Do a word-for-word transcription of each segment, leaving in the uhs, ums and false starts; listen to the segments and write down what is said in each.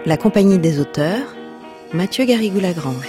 La Compagnie des auteurs, Mathieu Garrigou-Lagrange.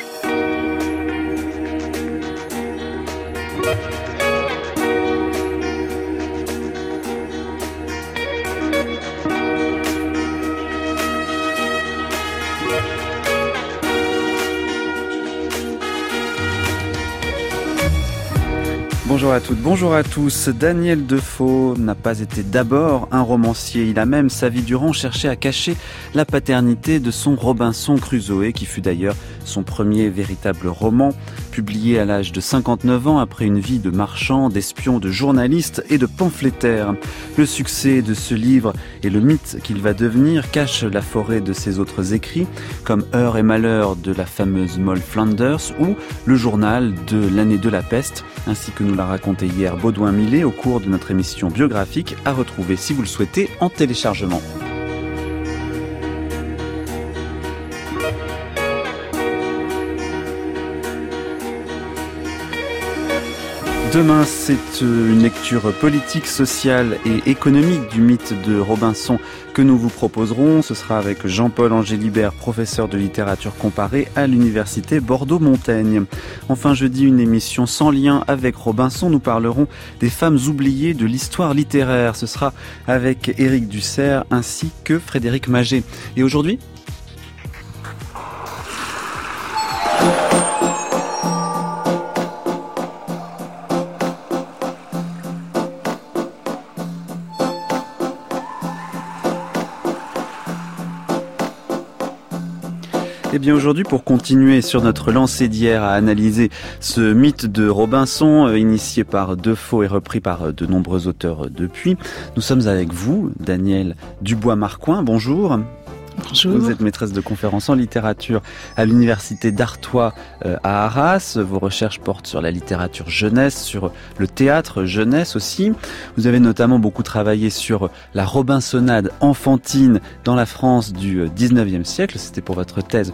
Bonjour à toutes, bonjour à tous. Daniel Defoe n'a pas été d'abord un romancier. Il a même, sa vie durant, cherché à cacher la paternité de son Robinson Crusoe, qui fut d'ailleurs son premier véritable roman, publié à l'âge de cinquante-neuf ans après une vie de marchand, d'espion, de journaliste et de pamphlétaire. Le succès de ce livre et le mythe qu'il va devenir cachent la forêt de ses autres écrits, comme Heure et malheur de la fameuse Moll Flanders ou le journal de l'année de la peste, ainsi que nous l'a raconté hier Baudouin Millet au cours de notre émission biographique, à retrouver si vous le souhaitez en téléchargement. Demain, c'est une lecture politique, sociale et économique du mythe de Robinson que nous vous proposerons. Ce sera avec Jean-Paul Angélibert, professeur de littérature comparée à l'université Bordeaux-Montaigne. Enfin, jeudi, une émission sans lien avec Robinson. Nous parlerons des femmes oubliées de l'histoire littéraire. Ce sera avec Éric Dussert ainsi que Frédéric Maget. Et aujourd'hui ? Eh bien aujourd'hui, pour continuer sur notre lancée d'hier à analyser ce mythe de Robinson, euh, initié par Defoe et repris par de nombreux auteurs depuis, nous sommes avec vous, Danielle Dubois-Marcoing. Bonjour. Bonjour. Vous êtes maîtresse de conférences en littérature à l'université d'Artois euh, à Arras. Vos recherches portent sur la littérature jeunesse, sur le théâtre jeunesse aussi. Vous avez notamment beaucoup travaillé sur la Robinsonade enfantine dans la France du dix-neuvième siècle. C'était pour votre thèse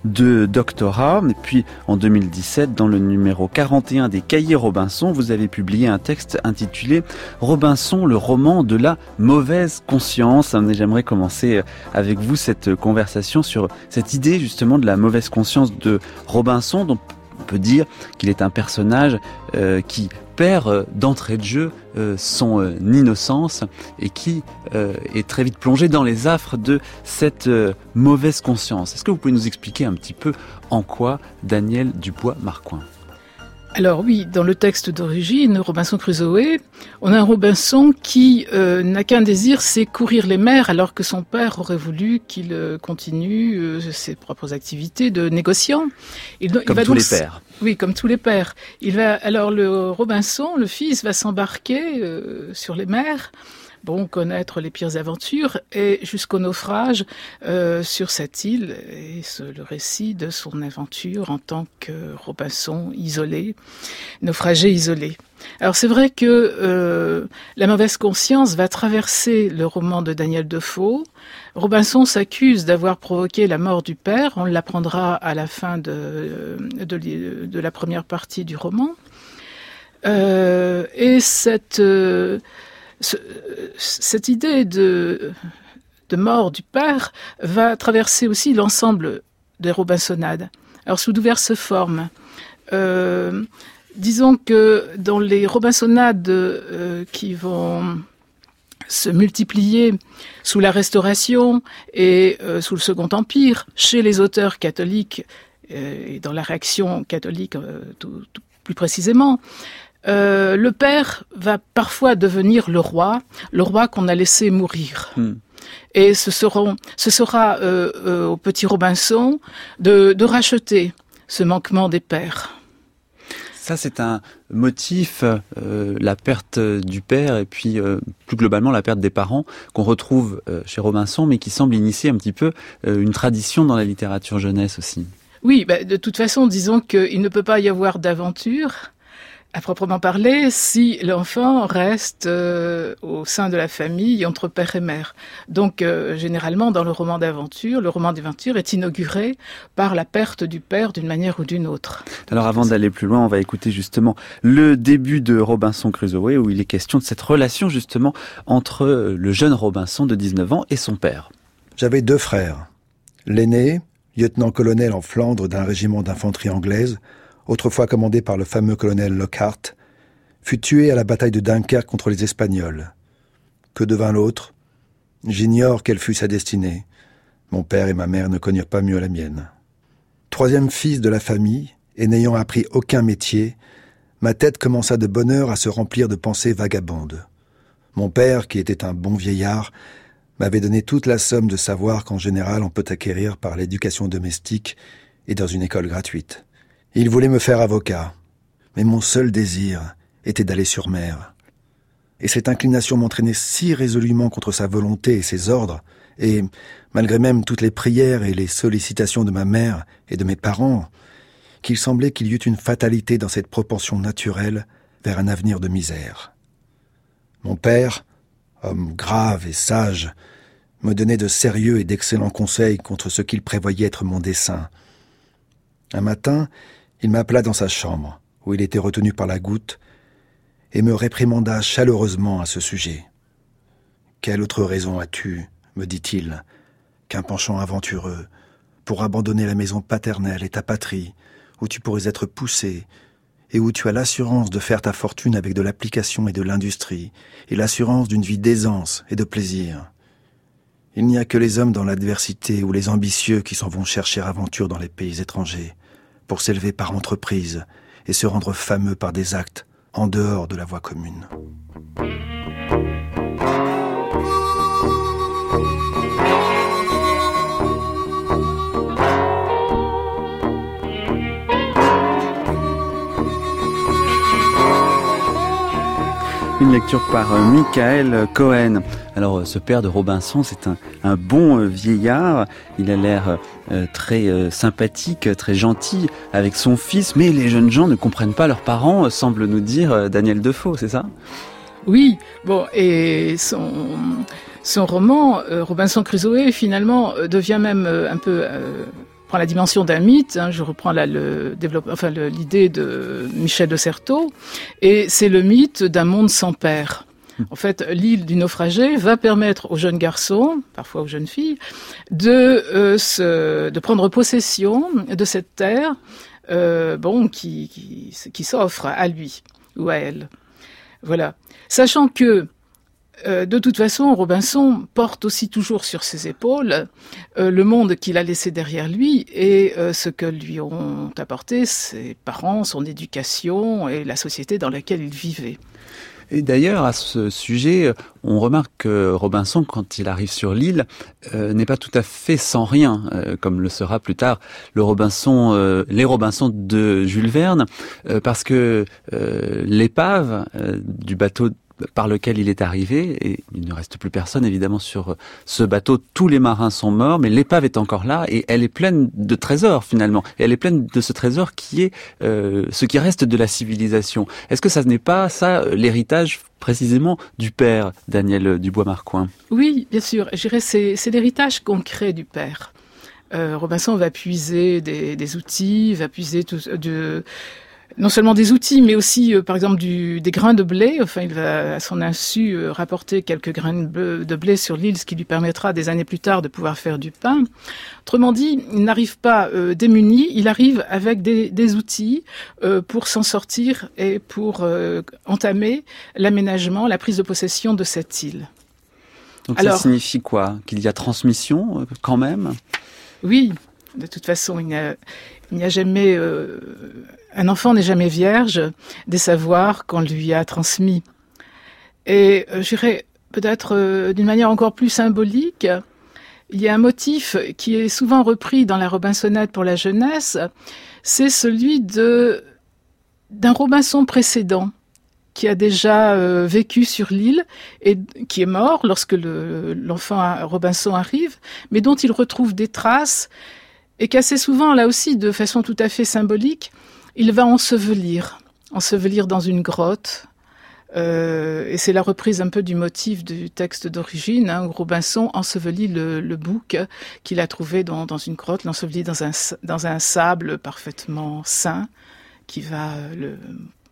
de doctorat. Et puis en deux mille dix-sept, dans le numéro quarante et un des Cahiers Robinson, vous avez publié un texte intitulé « Robinson, le roman de la mauvaise conscience ». Et j'aimerais commencer avec vous cette conversation sur cette idée justement de la mauvaise conscience de Robinson, dont on peut dire qu'il est un personnage euh, qui perd euh, d'entrée de jeu euh, son euh, innocence et qui euh, est très vite plongé dans les affres de cette euh, mauvaise conscience. Est-ce que vous pouvez nous expliquer un petit peu en quoi Daniel Dubois-Marcoing ? Alors oui, dans le texte d'origine, Robinson Crusoe, on a un Robinson qui euh, n'a qu'un désir, c'est courir les mers, alors que son père aurait voulu qu'il euh, continue euh, ses propres activités de négociant. Il, comme il va tous donc, les pères. Oui, comme tous les pères. Il va alors le Robinson, le fils, va s'embarquer euh, sur les mers. Bon, connaître les pires aventures et jusqu'au naufrage euh, sur cette île et ce, le récit de son aventure en tant que Robinson isolé, naufragé isolé. Alors c'est vrai que euh, la mauvaise conscience va traverser le roman de Daniel Defoe. Robinson s'accuse d'avoir provoqué la mort du père, on l'apprendra à la fin de, de, de la première partie du roman. Euh, et cette... Euh, Ce, cette idée de, de mort du père va traverser aussi l'ensemble des Robinsonades. Alors sous diverses formes. Euh, disons que dans les Robinsonades euh, qui vont se multiplier sous la Restauration et euh, sous le Second Empire, chez les auteurs catholiques euh, et dans la réaction catholique euh, tout, tout plus précisément, Euh, le père va parfois devenir le roi, le roi qu'on a laissé mourir. Mm. Et ce, seront, ce sera euh, euh, au petit Robinson de, de racheter ce manquement des pères. Ça, c'est un motif, euh, la perte du père et puis euh, plus globalement la perte des parents qu'on retrouve euh, chez Robinson, mais qui semble initier un petit peu euh, une tradition dans la littérature jeunesse aussi. Oui, bah, de toute façon, disons qu'il ne peut pas y avoir d'aventure à proprement parler, si l'enfant reste euh, au sein de la famille entre père et mère. Donc, euh, généralement, dans le roman d'aventure, le roman d'aventure est inauguré par la perte du père d'une manière ou d'une autre. Alors, avant d'aller plus loin, on va écouter justement le début de Robinson Crusoe, où il est question de cette relation justement entre le jeune Robinson de dix-neuf ans et son père. J'avais deux frères. L'aîné, lieutenant-colonel en Flandre d'un régiment d'infanterie anglaise, autrefois commandé par le fameux colonel Lockhart, fut tué à la bataille de Dunkerque contre les Espagnols. Que devint l'autre ? J'ignore quelle fut sa destinée. Mon père et ma mère ne connurent pas mieux la mienne. Troisième fils de la famille, et n'ayant appris aucun métier, ma tête commença de bonne heure à se remplir de pensées vagabondes. Mon père, qui était un bon vieillard, m'avait donné toute la somme de savoir qu'en général on peut acquérir par l'éducation domestique et dans une école gratuite. Il voulait me faire avocat, mais mon seul désir était d'aller sur mer. Et cette inclination m'entraînait si résolument contre sa volonté et ses ordres, et, malgré même toutes les prières et les sollicitations de ma mère et de mes parents, qu'il semblait qu'il y eût une fatalité dans cette propension naturelle vers un avenir de misère. Mon père, homme grave et sage, me donnait de sérieux et d'excellents conseils contre ce qu'il prévoyait être mon dessein. Un matin, il m'appela dans sa chambre, où il était retenu par la goutte, et me réprimanda chaleureusement à ce sujet. « Quelle autre raison as-tu, me dit-il, qu'un penchant aventureux, pour abandonner la maison paternelle et ta patrie, où tu pourrais être poussé, et où tu as l'assurance de faire ta fortune avec de l'application et de l'industrie, et l'assurance d'une vie d'aisance et de plaisir. Il n'y a que les hommes dans l'adversité ou les ambitieux qui s'en vont chercher aventure dans les pays étrangers, pour s'élever par entreprise et se rendre fameux par des actes en dehors de la voie commune. » Une lecture par euh, Michael Cohen. Alors, euh, ce père de Robinson, c'est un, un bon euh, vieillard. Il a l'air euh, très euh, sympathique, très gentil avec son fils, mais les jeunes gens ne comprennent pas leurs parents, euh, semble nous dire euh, Daniel Defoe, c'est ça ? Oui, bon, et son, son roman, euh, Robinson Crusoe, finalement, euh, devient même euh, un peu... Euh, prend la dimension d'un mythe, hein, je reprends là le développement, enfin le, l'idée de Michel de Certeau, et c'est le mythe d'un monde sans père. En fait, l'île du naufragé va permettre aux jeunes garçons, parfois aux jeunes filles, de euh, se, de prendre possession de cette terre, euh, bon, qui, qui, qui s'offre à lui ou à elle. Voilà, sachant que Euh, de toute façon, Robinson porte aussi toujours sur ses épaules euh, le monde qu'il a laissé derrière lui et euh, ce que lui ont apporté ses parents, son éducation et la société dans laquelle il vivait. Et d'ailleurs, à ce sujet, on remarque que Robinson, quand il arrive sur l'île, euh, n'est pas tout à fait sans rien, euh, comme le sera plus tard le Robinson, euh, les Robinson de Jules Verne, euh, parce que euh, l'épave euh, du bateau par lequel il est arrivé, et il ne reste plus personne évidemment sur ce bateau, tous les marins sont morts, mais l'épave est encore là et elle est pleine de trésors finalement, et elle est pleine de ce trésor qui est euh, ce qui reste de la civilisation. Est-ce que ça n'est pas ça l'héritage précisément du père, Daniel Dubois-Marcoing ? Oui, bien sûr, je dirais c'est, c'est l'héritage concret du père. Euh, Robinson va puiser des, des outils, va puiser tout, de... non seulement des outils, mais aussi, euh, par exemple, du, des grains de blé. Enfin, il va, à son insu, euh, rapporter quelques grains de blé, de blé sur l'île, ce qui lui permettra, des années plus tard, de pouvoir faire du pain. Autrement dit, il n'arrive pas euh, démuni, il arrive avec des, des outils euh, pour s'en sortir et pour euh, entamer l'aménagement, la prise de possession de cette île. Donc Alors, ça signifie quoi ? Qu'il y a transmission, euh, quand même ? Oui, de toute façon, il n'y a, il n'y a jamais... Euh, un enfant n'est jamais vierge des savoirs qu'on lui a transmis. Et euh, je dirais, peut-être euh, d'une manière encore plus symbolique, il y a un motif qui est souvent repris dans la Robinsonnette pour la jeunesse, c'est celui de, d'un Robinson précédent qui a déjà euh, vécu sur l'île et qui est mort lorsque le, l'enfant Robinson arrive, mais dont il retrouve des traces et qu'assez souvent, là aussi, de façon tout à fait symbolique, il va ensevelir, ensevelir dans une grotte. Euh, et c'est la reprise un peu du motif du texte d'origine, hein, où Robinson ensevelit le, le bouc qu'il a trouvé dans, dans une grotte, l'ensevelit dans un, dans un sable parfaitement sain, qui va le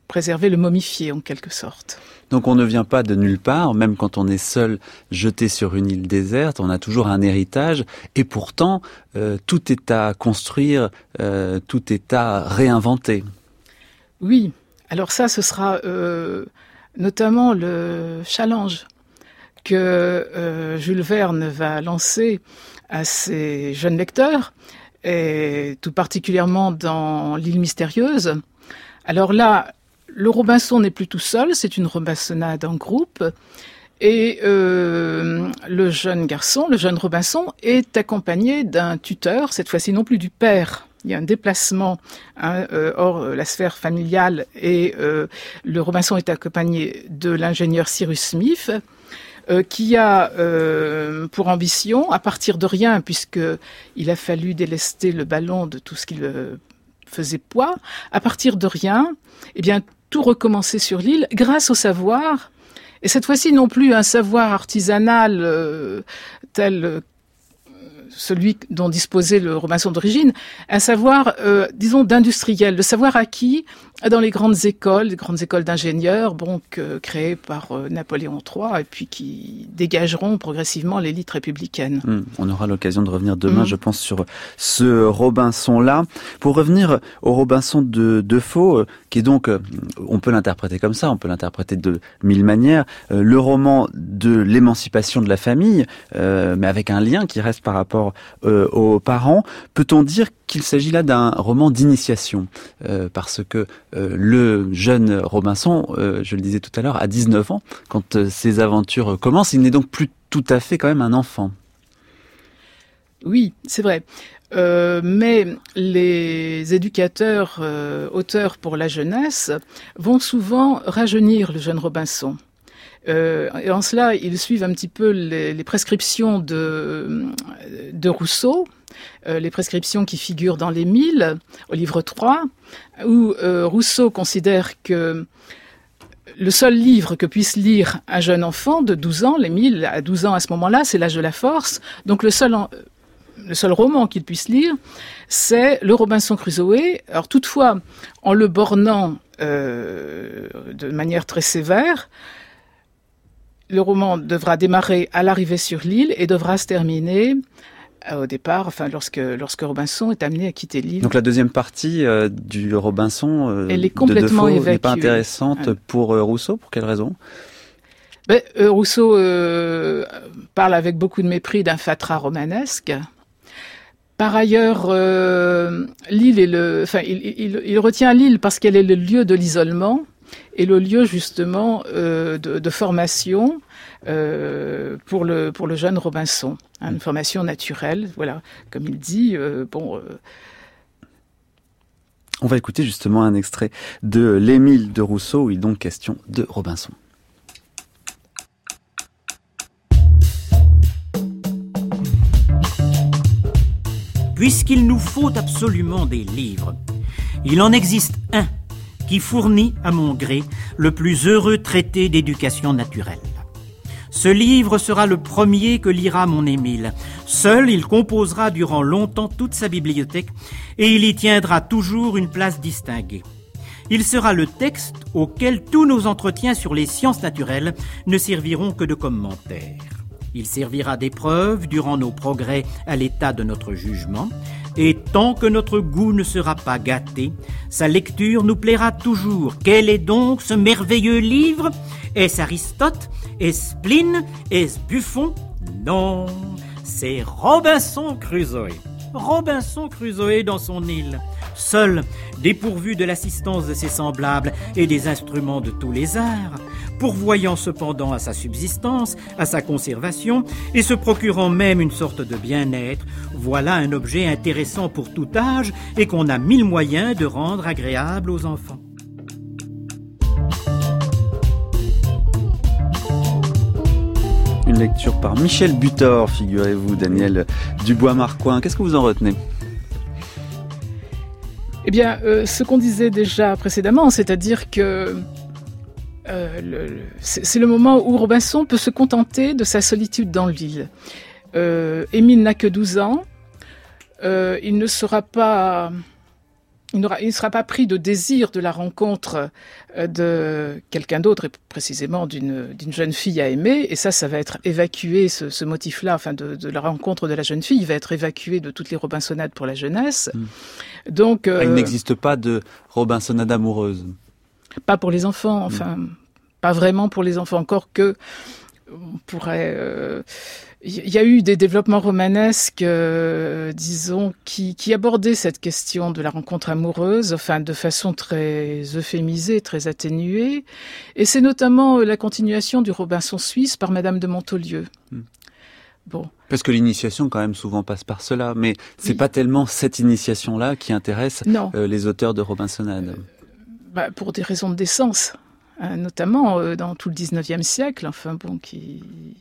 préserver, le momifier en quelque sorte. Donc on ne vient pas de nulle part, même quand on est seul, jeté sur une île déserte, on a toujours un héritage, et pourtant euh, tout est à construire, euh, tout est à réinventer. Oui, alors ça ce sera euh, notamment le challenge que euh, Jules Verne va lancer à ses jeunes lecteurs, et tout particulièrement dans l'île mystérieuse. Alors là, le Robinson n'est plus tout seul, c'est une robinsonnade en groupe, et euh, le jeune garçon, le jeune Robinson, est accompagné d'un tuteur, cette fois-ci non plus du père. Il y a un déplacement hein, euh, hors la sphère familiale, et euh, le Robinson est accompagné de l'ingénieur Cyrus Smith, euh, qui a euh, pour ambition, à partir de rien, puisqu'il a fallu délester le ballon de tout ce qu'il euh, faisait poids, à partir de rien, eh bien, tout recommencer sur l'île grâce au savoir, et cette fois-ci non plus un savoir artisanal euh, tel euh, celui dont disposait le Robinson d'origine, un savoir, euh, disons, d'industriel, le savoir acquis dans les grandes écoles, les grandes écoles d'ingénieurs, bon, que, créées par euh, Napoléon trois, et puis qui dégageront progressivement l'élite républicaine. Mmh, on aura l'occasion de revenir demain, mmh. je pense, sur ce Robinson-là. Pour revenir au Robinson de Defoe, euh, qui est donc, euh, on peut l'interpréter comme ça, on peut l'interpréter de mille manières, euh, le roman de l'émancipation de la famille, euh, mais avec un lien qui reste par rapport euh, aux parents. Peut-on dire qu'il s'agit là d'un roman d'initiation, euh, parce que euh, le jeune Robinson, euh, je le disais tout à l'heure, a dix-neuf ans, quand euh, ses aventures commencent, il n'est donc plus tout à fait quand même un enfant. Oui, c'est vrai. Euh, mais les éducateurs, euh, auteurs pour la jeunesse, vont souvent rajeunir le jeune Robinson. Euh, et en cela, ils suivent un petit peu les, les prescriptions de, de Rousseau, euh, les prescriptions qui figurent dans les Mille, au livre trois, où euh, Rousseau considère que le seul livre que puisse lire un jeune enfant de douze ans, les Mille, à douze ans à ce moment-là, c'est l'âge de la force, donc le seul... En, le seul roman qu'il puisse lire, c'est le Robinson Crusoe. Alors toutefois, en le bornant euh, de manière très sévère, le roman devra démarrer à l'arrivée sur l'île et devra se terminer euh, au départ, enfin lorsque lorsque Robinson est amené à quitter l'île. Donc la deuxième partie euh, du Robinson euh, Elle est complètement de Defoe évacuée. N'est pas intéressante ouais. pour euh, Rousseau. Pour quelle raison? Ben, euh, Rousseau euh, parle avec beaucoup de mépris d'un fatras romanesque. Par ailleurs, euh, l'île est le, enfin, il, il, il retient l'île parce qu'elle est le lieu de l'isolement et le lieu justement euh, de, de formation euh, pour le pour le jeune Robinson, hein, une formation naturelle, voilà, comme il dit. Euh, bon. Euh... On va écouter justement un extrait de l'Émile de Rousseau où il est donc question de Robinson. Puisqu'il nous faut absolument des livres, il en existe un qui fournit à mon gré le plus heureux traité d'éducation naturelle. Ce livre sera le premier que lira mon Émile. Seul, il composera durant longtemps toute sa bibliothèque et il y tiendra toujours une place distinguée. Il sera le texte auquel tous nos entretiens sur les sciences naturelles ne serviront que de commentaires. Il servira d'épreuve durant nos progrès à l'état de notre jugement, et tant que notre goût ne sera pas gâté, sa lecture nous plaira toujours. Quel est donc ce merveilleux livre? Est-ce Aristote? Est-ce Pline? Est-ce Buffon? Non, c'est Robinson Crusoe. Robinson Crusoe dans son île, seul, dépourvu de l'assistance de ses semblables et des instruments de tous les arts, pourvoyant cependant à sa subsistance, à sa conservation, et se procurant même une sorte de bien-être, voilà un objet intéressant pour tout âge et qu'on a mille moyens de rendre agréable aux enfants. Une lecture par Michel Butor, figurez-vous, Daniel Dubois-Marcoing. Qu'est-ce que vous en retenez ? Eh bien, euh, ce qu'on disait déjà précédemment, c'est-à-dire que euh, le, le, c'est, c'est le moment où Robinson peut se contenter de sa solitude dans l'île. Euh, Émile n'a que douze ans. Euh, il ne sera pas... il ne sera pas pris de désir de la rencontre de quelqu'un d'autre, et précisément d'une, d'une jeune fille à aimer. Et ça, ça va être évacué, ce, ce motif-là, enfin de, de la rencontre de la jeune fille, il va être évacué de toutes les Robinsonades pour la jeunesse. Mmh. Donc, euh, il n'existe pas de Robinsonade amoureuse. Pas pour les enfants, enfin, mmh. pas vraiment pour les enfants, encore que on pourrait... Euh, il y a eu des développements romanesques, euh, disons, qui, qui abordaient cette question de la rencontre amoureuse, enfin, de façon très euphémisée, très atténuée. Et c'est notamment la continuation du Robinson suisse par Madame de Montolieu. Hmm. Bon. Parce que l'initiation, quand même, souvent passe par cela. Mais c'est oui. pas tellement cette initiation-là qui intéresse euh, les auteurs de Robinsonade. Euh, bah, pour des raisons de décence, hein, notamment euh, dans tout le dix-neuvième siècle, enfin, bon, qui...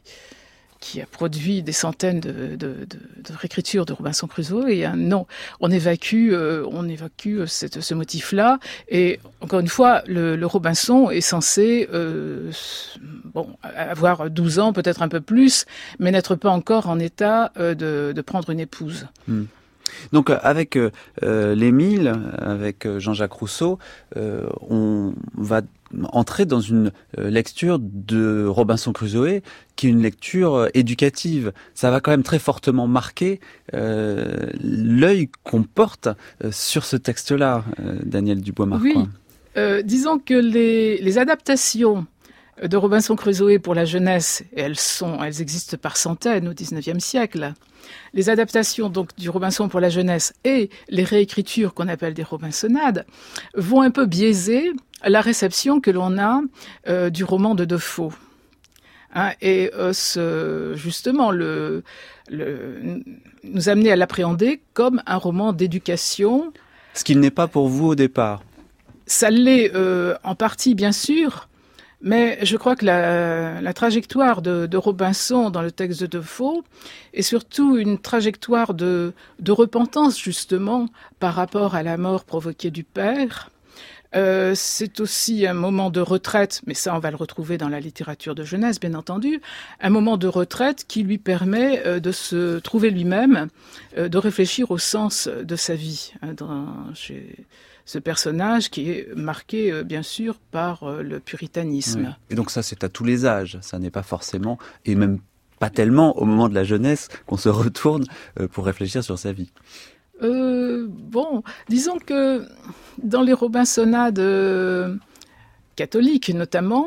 qui a produit des centaines de, de, de, de réécritures de Robinson Crusoe. Et euh, non, on évacue, euh, on évacue cette, ce motif-là. Et encore une fois, le, le Robinson est censé euh, bon, avoir douze ans, peut-être un peu plus, mais n'être pas encore en état euh, de, de prendre une épouse. Mmh. Donc avec euh, l'Émile, avec Jean-Jacques Rousseau, euh, on va entrer dans une lecture de Robinson Crusoe qui est une lecture éducative. Ça va quand même très fortement marquer euh, l'œil qu'on porte sur ce texte-là, euh, Danielle Dubois-Marcoing. Oui, euh, disons que les, les adaptations de Robinson Crusoe pour la jeunesse, et elles sont, elles existent par centaines au dix-neuvième siècle. Les adaptations donc du Robinson pour la jeunesse et les réécritures qu'on appelle des Robinsonades vont un peu biaiser la réception que l'on a euh, du roman de Defoe. Hein, et euh, ce, justement le, le, nous amener à l'appréhender comme un roman d'éducation. Ce qu'il n'est pas pour vous au départ. Ça l'est euh, en partie, bien sûr. Mais je crois que la, la trajectoire de, de Robinson dans le texte de Defoe est surtout une trajectoire de, de repentance, justement, par rapport à la mort provoquée du père. Euh, c'est aussi un moment de retraite, mais ça on va le retrouver dans la littérature de jeunesse, bien entendu, un moment de retraite qui lui permet euh, de se trouver lui-même, euh, de réfléchir au sens de sa vie, hein, dans, chez ce personnage qui est marqué, euh, bien sûr, par euh, le puritanisme. Oui. Et donc ça, c'est à tous les âges, ça n'est pas forcément, et même pas tellement au moment de la jeunesse, qu'on se retourne euh, pour réfléchir sur sa vie. Euh, bon, disons que dans les Robinsonades euh, catholiques notamment,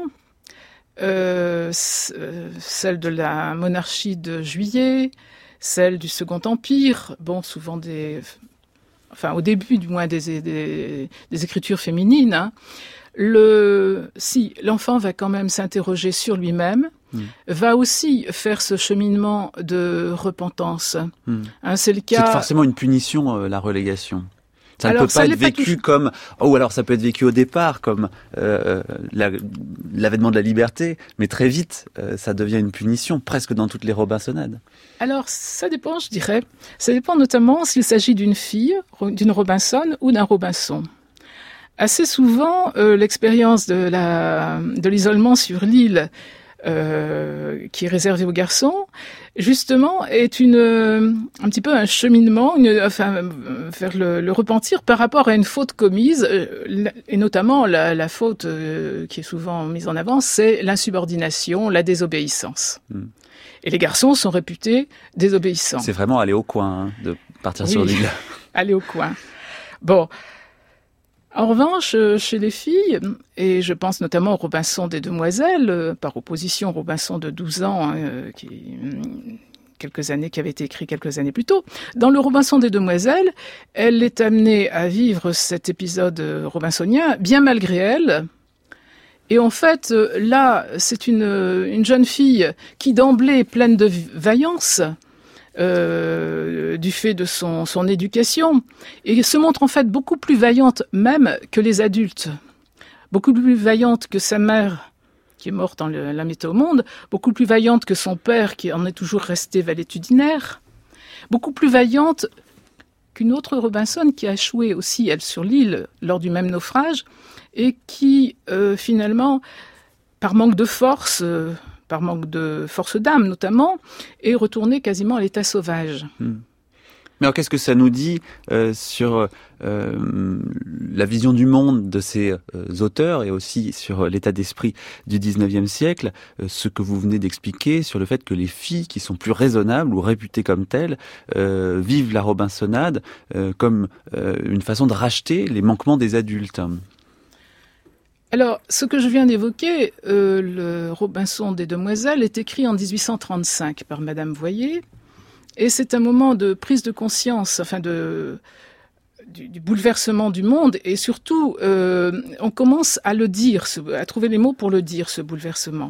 euh, celle de la monarchie de Juillet, celle du Second Empire, bon, souvent des, enfin au début du moins des, des, des écritures féminines, hein, le, si l'enfant va quand même s'interroger sur lui-même, Mmh. va aussi faire ce cheminement de repentance. Mmh. Hein, c'est le cas. C'est forcément une punition, euh, la relégation. Ça alors, ne peut pas être vécu pas comme, oh, ou alors ça peut être vécu au départ comme euh, la, l'avènement de la liberté, mais très vite, euh, ça devient une punition, presque dans toutes les Robinsonades. Alors, ça dépend, je dirais. Ça dépend notamment s'il s'agit d'une fille, d'une Robinson ou d'un Robinson. Assez souvent, euh, l'expérience de, la, de l'isolement sur l'île Euh, qui est réservé aux garçons, justement, est une euh, un petit peu un cheminement, une, enfin, vers le, le repentir par rapport à une faute commise, euh, et notamment la, la faute euh, qui est souvent mise en avant, c'est l'insubordination, la désobéissance. Mmh. Et les garçons sont réputés désobéissants. C'est vraiment aller au coin, hein, de partir oui, sur l'île. Aller au coin. Bon. En revanche, chez les filles, et je pense notamment au Robinson des Demoiselles, par opposition au Robinson de douze ans, hein, qui, quelques années, qui avait été écrit quelques années plus tôt, dans le Robinson des Demoiselles, elle est amenée à vivre cet épisode robinsonien, bien malgré elle. Et en fait, là, c'est une, une jeune fille qui d'emblée est pleine de vaillance, Euh, du fait de son, son éducation, et se montre en fait beaucoup plus vaillante même que les adultes, beaucoup plus vaillante que sa mère, qui est morte en la mettant au monde, beaucoup plus vaillante que son père, qui en est toujours resté valétudinaire, beaucoup plus vaillante qu'une autre Robinson qui a échoué aussi, elle, sur l'île, lors du même naufrage, et qui, euh, finalement, par manque de force... Euh, par manque de force d'âme notamment, est retourné quasiment à l'état sauvage. Mmh. Mais alors qu'est-ce que ça nous dit euh, sur euh, la vision du monde de ces euh, auteurs et aussi sur l'état d'esprit du dix-neuvième siècle, euh, ce que vous venez d'expliquer sur le fait que les filles qui sont plus raisonnables ou réputées comme telles euh, vivent la Robinsonade euh, comme euh, une façon de racheter les manquements des adultes? Alors, ce que je viens d'évoquer, euh, le Robinson des Demoiselles, est écrit en dix-huit cent trente-cinq par Madame Voyer. Et c'est un moment de prise de conscience, enfin de du, du bouleversement du monde, et surtout, euh, on commence à le dire, à trouver les mots pour le dire, ce bouleversement.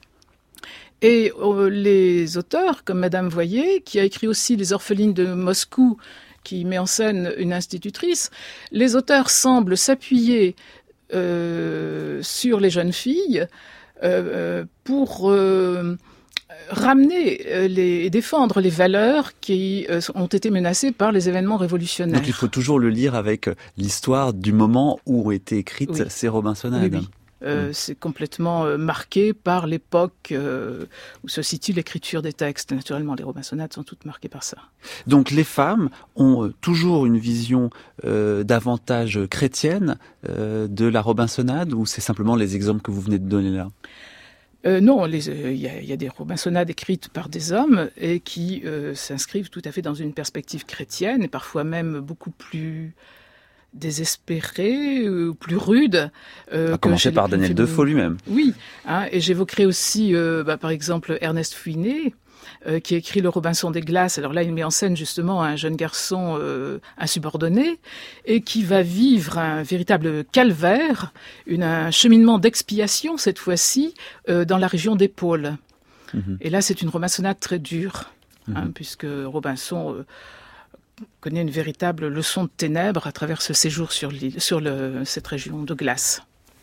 Et euh, les auteurs, comme Madame Voyer, qui a écrit aussi Les Orphelines de Moscou, qui met en scène une institutrice, les auteurs semblent s'appuyer euh, sur les jeunes filles euh, pour euh, ramener les, et défendre les valeurs qui euh, ont été menacées par les événements révolutionnaires. Donc il faut toujours le lire avec l'histoire du moment où ont été écrites oui. ces Robinsonades. Oui, oui. Euh, mmh. C'est complètement euh, marqué par l'époque euh, où se situe l'écriture des textes. Naturellement, les Robinsonades sont toutes marquées par ça. Donc les femmes ont toujours une vision euh, davantage chrétienne euh, de la Robinsonade, ou c'est simplement les exemples que vous venez de donner là? Euh, non, il euh, y, y a des Robinsonades écrites par des hommes et qui euh, s'inscrivent tout à fait dans une perspective chrétienne et parfois même beaucoup plus désespérée ou plus rude. Euh, à commencer par Daniel Defoe lui-même. Oui, hein, et j'évoquerai aussi euh, bah, par exemple Ernest Fouinet, Euh, qui écrit Le Robinson des Glaces. Alors là, il met en scène justement un jeune garçon euh, insubordonné et qui va vivre un véritable calvaire, une, un cheminement d'expiation cette fois-ci euh, dans la région des pôles. Mmh. Et là, c'est une Robinsonade très dure, mmh. hein, puisque Robinson euh, connaît une véritable leçon de ténèbres à travers ce séjour sur, l'île, sur le, cette région de glace.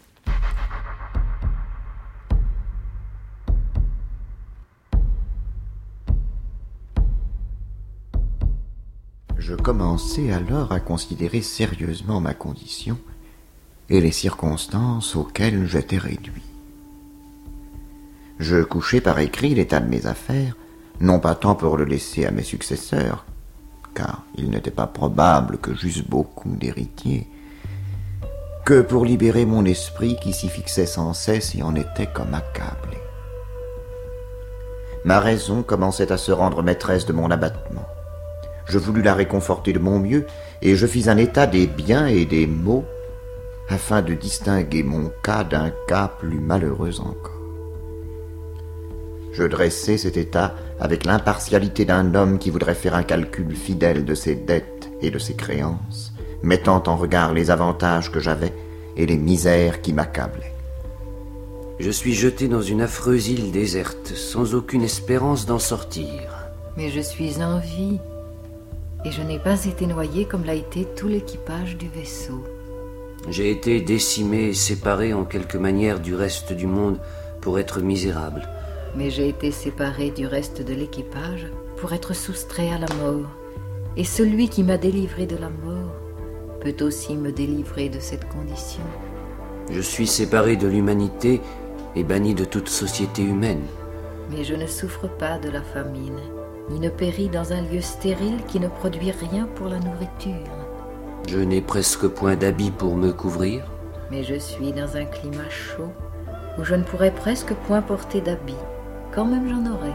Je commençais alors à considérer sérieusement ma condition et les circonstances auxquelles j'étais réduit. Je couchais par écrit l'état de mes affaires, non pas tant pour le laisser à mes successeurs, car il n'était pas probable que j'eusse beaucoup d'héritiers, que pour libérer mon esprit qui s'y fixait sans cesse et en était comme accablé. Ma raison commençait à se rendre maîtresse de mon abattement. Je voulus la réconforter de mon mieux, et je fis un état des biens et des maux, afin de distinguer mon cas d'un cas plus malheureux encore. Je dressai cet état avec l'impartialité d'un homme qui voudrait faire un calcul fidèle de ses dettes et de ses créances, mettant en regard les avantages que j'avais et les misères qui m'accablaient. Je suis jeté dans une affreuse île déserte, sans aucune espérance d'en sortir. Mais je suis en vie. Et je n'ai pas été noyé comme l'a été tout l'équipage du vaisseau. J'ai été décimé et séparé en quelque manière du reste du monde pour être misérable. Mais j'ai été séparé du reste de l'équipage pour être soustrait à la mort. Et celui qui m'a délivré de la mort peut aussi me délivrer de cette condition. Je suis séparé de l'humanité et banni de toute société humaine. Mais je ne souffre pas de la famine, ni ne péris dans un lieu stérile qui ne produit rien pour la nourriture. Je n'ai presque point d'habits pour me couvrir. Mais je suis dans un climat chaud, où je ne pourrais presque point porter d'habits, quand même j'en aurais.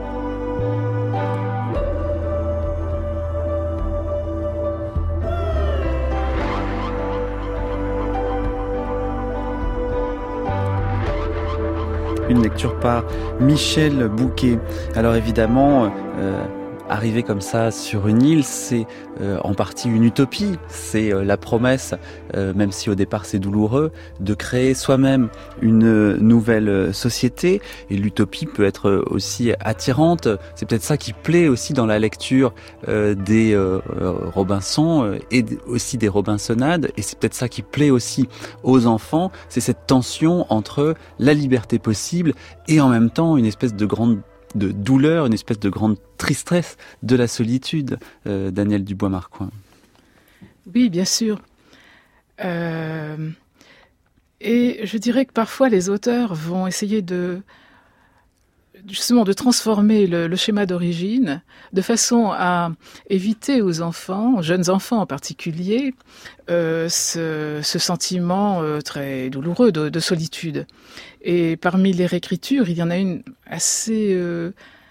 Une lecture par Michel Bouquet. Alors évidemment, euh, arriver comme ça sur une île, c'est euh, en partie une utopie. C'est euh, la promesse, euh, même si au départ c'est douloureux, de créer soi-même une nouvelle société. Et l'utopie peut être aussi attirante. C'est peut-être ça qui plaît aussi dans la lecture euh, des euh, Robinson euh, et aussi des Robinsonades. Et c'est peut-être ça qui plaît aussi aux enfants. C'est cette tension entre la liberté possible et en même temps une espèce de grande de douleur, une espèce de grande tristesse de la solitude, euh, Danielle Dubois-Marcoing. Oui, bien sûr. Euh, et je dirais que parfois les auteurs vont essayer de justement de transformer le, le schéma d'origine de façon à éviter aux enfants, aux jeunes enfants en particulier, euh, ce, ce sentiment euh, très douloureux de, de solitude. Et parmi les réécritures, il y en a une assez... Euh,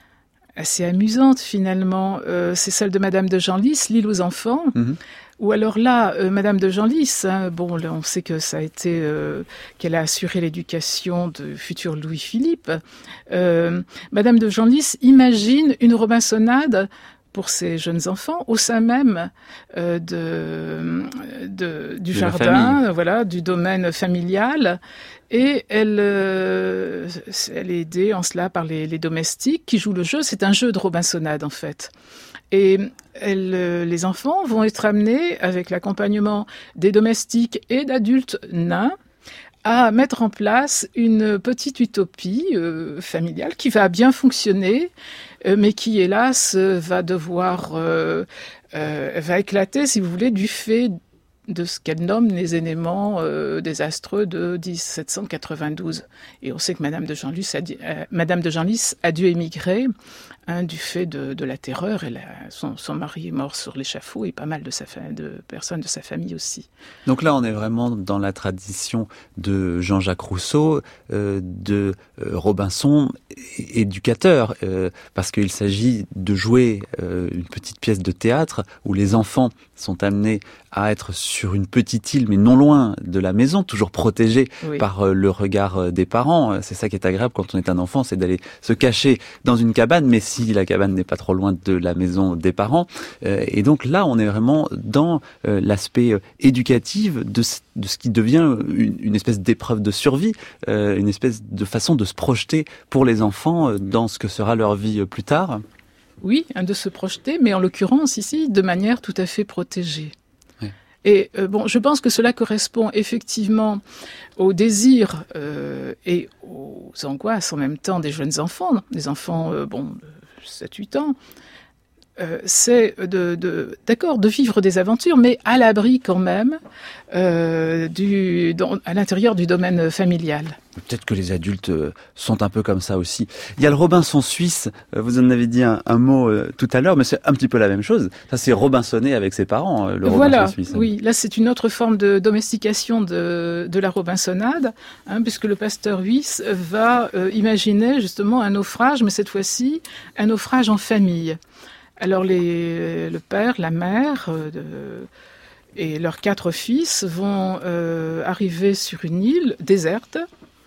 assez amusante finalement, euh, c'est celle de Madame de Genlis, L'île aux enfants, mmh. Ou alors là, euh, Madame de Genlis, hein, bon, là, on sait que ça a été, euh, qu'elle a assuré l'éducation de futur Louis-Philippe. Euh, Madame de Genlis imagine une Robinsonade pour ces jeunes enfants au sein même euh, de, de du de jardin, voilà, du domaine familial. Et elle, euh, elle est aidée en cela par les, les domestiques qui jouent le jeu. C'est un jeu de Robinsonade en fait. Et elle, les enfants vont être amenés, avec l'accompagnement des domestiques et d'adultes nains, à mettre en place une petite utopie euh, familiale qui va bien fonctionner, euh, mais qui, hélas, va devoir, euh, euh, va éclater, si vous voulez, du fait de ce qu'elle nomme les événements euh, désastreux de dix-sept cent quatre-vingt-douze. Et on sait que Madame de Genlis a, dû, euh, Madame de Genlis a dû émigrer hein, du fait de, de la terreur. Elle a, son, son mari est mort sur l'échafaud et pas mal de, sa, de personnes de sa famille aussi. Donc là, on est vraiment dans la tradition de Jean-Jacques Rousseau, euh, de euh, Robinson, éducateur, euh, parce qu'il s'agit de jouer euh, une petite pièce de théâtre où les enfants sont amenés à être sur une petite île, mais non loin de la maison, toujours protégés oui. par le regard des parents. C'est ça qui est agréable quand on est un enfant, c'est d'aller se cacher dans une cabane, mais si la cabane n'est pas trop loin de la maison des parents. Et donc là, on est vraiment dans l'aspect éducatif de ce qui devient une espèce d'épreuve de survie, une espèce de façon de se projeter pour les enfants dans ce que sera leur vie plus tard. Oui, de se projeter, mais en l'occurrence ici, de manière tout à fait protégée. Oui. Et euh, bon, je pense que cela correspond effectivement aux désirs euh, et aux angoisses en même temps des jeunes enfants, des enfants, euh, bon, de sept huit ans. Euh, c'est de, de, d'accord, de vivre des aventures, mais à l'abri quand même euh, du, dans, à l'intérieur du domaine familial. Peut-être que les adultes sont un peu comme ça aussi. Il y a le Robinson suisse, vous en avez dit un, un mot euh, tout à l'heure, mais c'est un petit peu la même chose. Ça, c'est Robinsonné avec ses parents, le voilà, Robinson suisse. Oui, là c'est une autre forme de domestication de, de la Robinsonade, hein, puisque le pasteur Wyss va euh, imaginer justement un naufrage, mais cette fois-ci un naufrage en famille. Alors les, le père, la mère euh, de, et leurs quatre fils vont euh, arriver sur une île déserte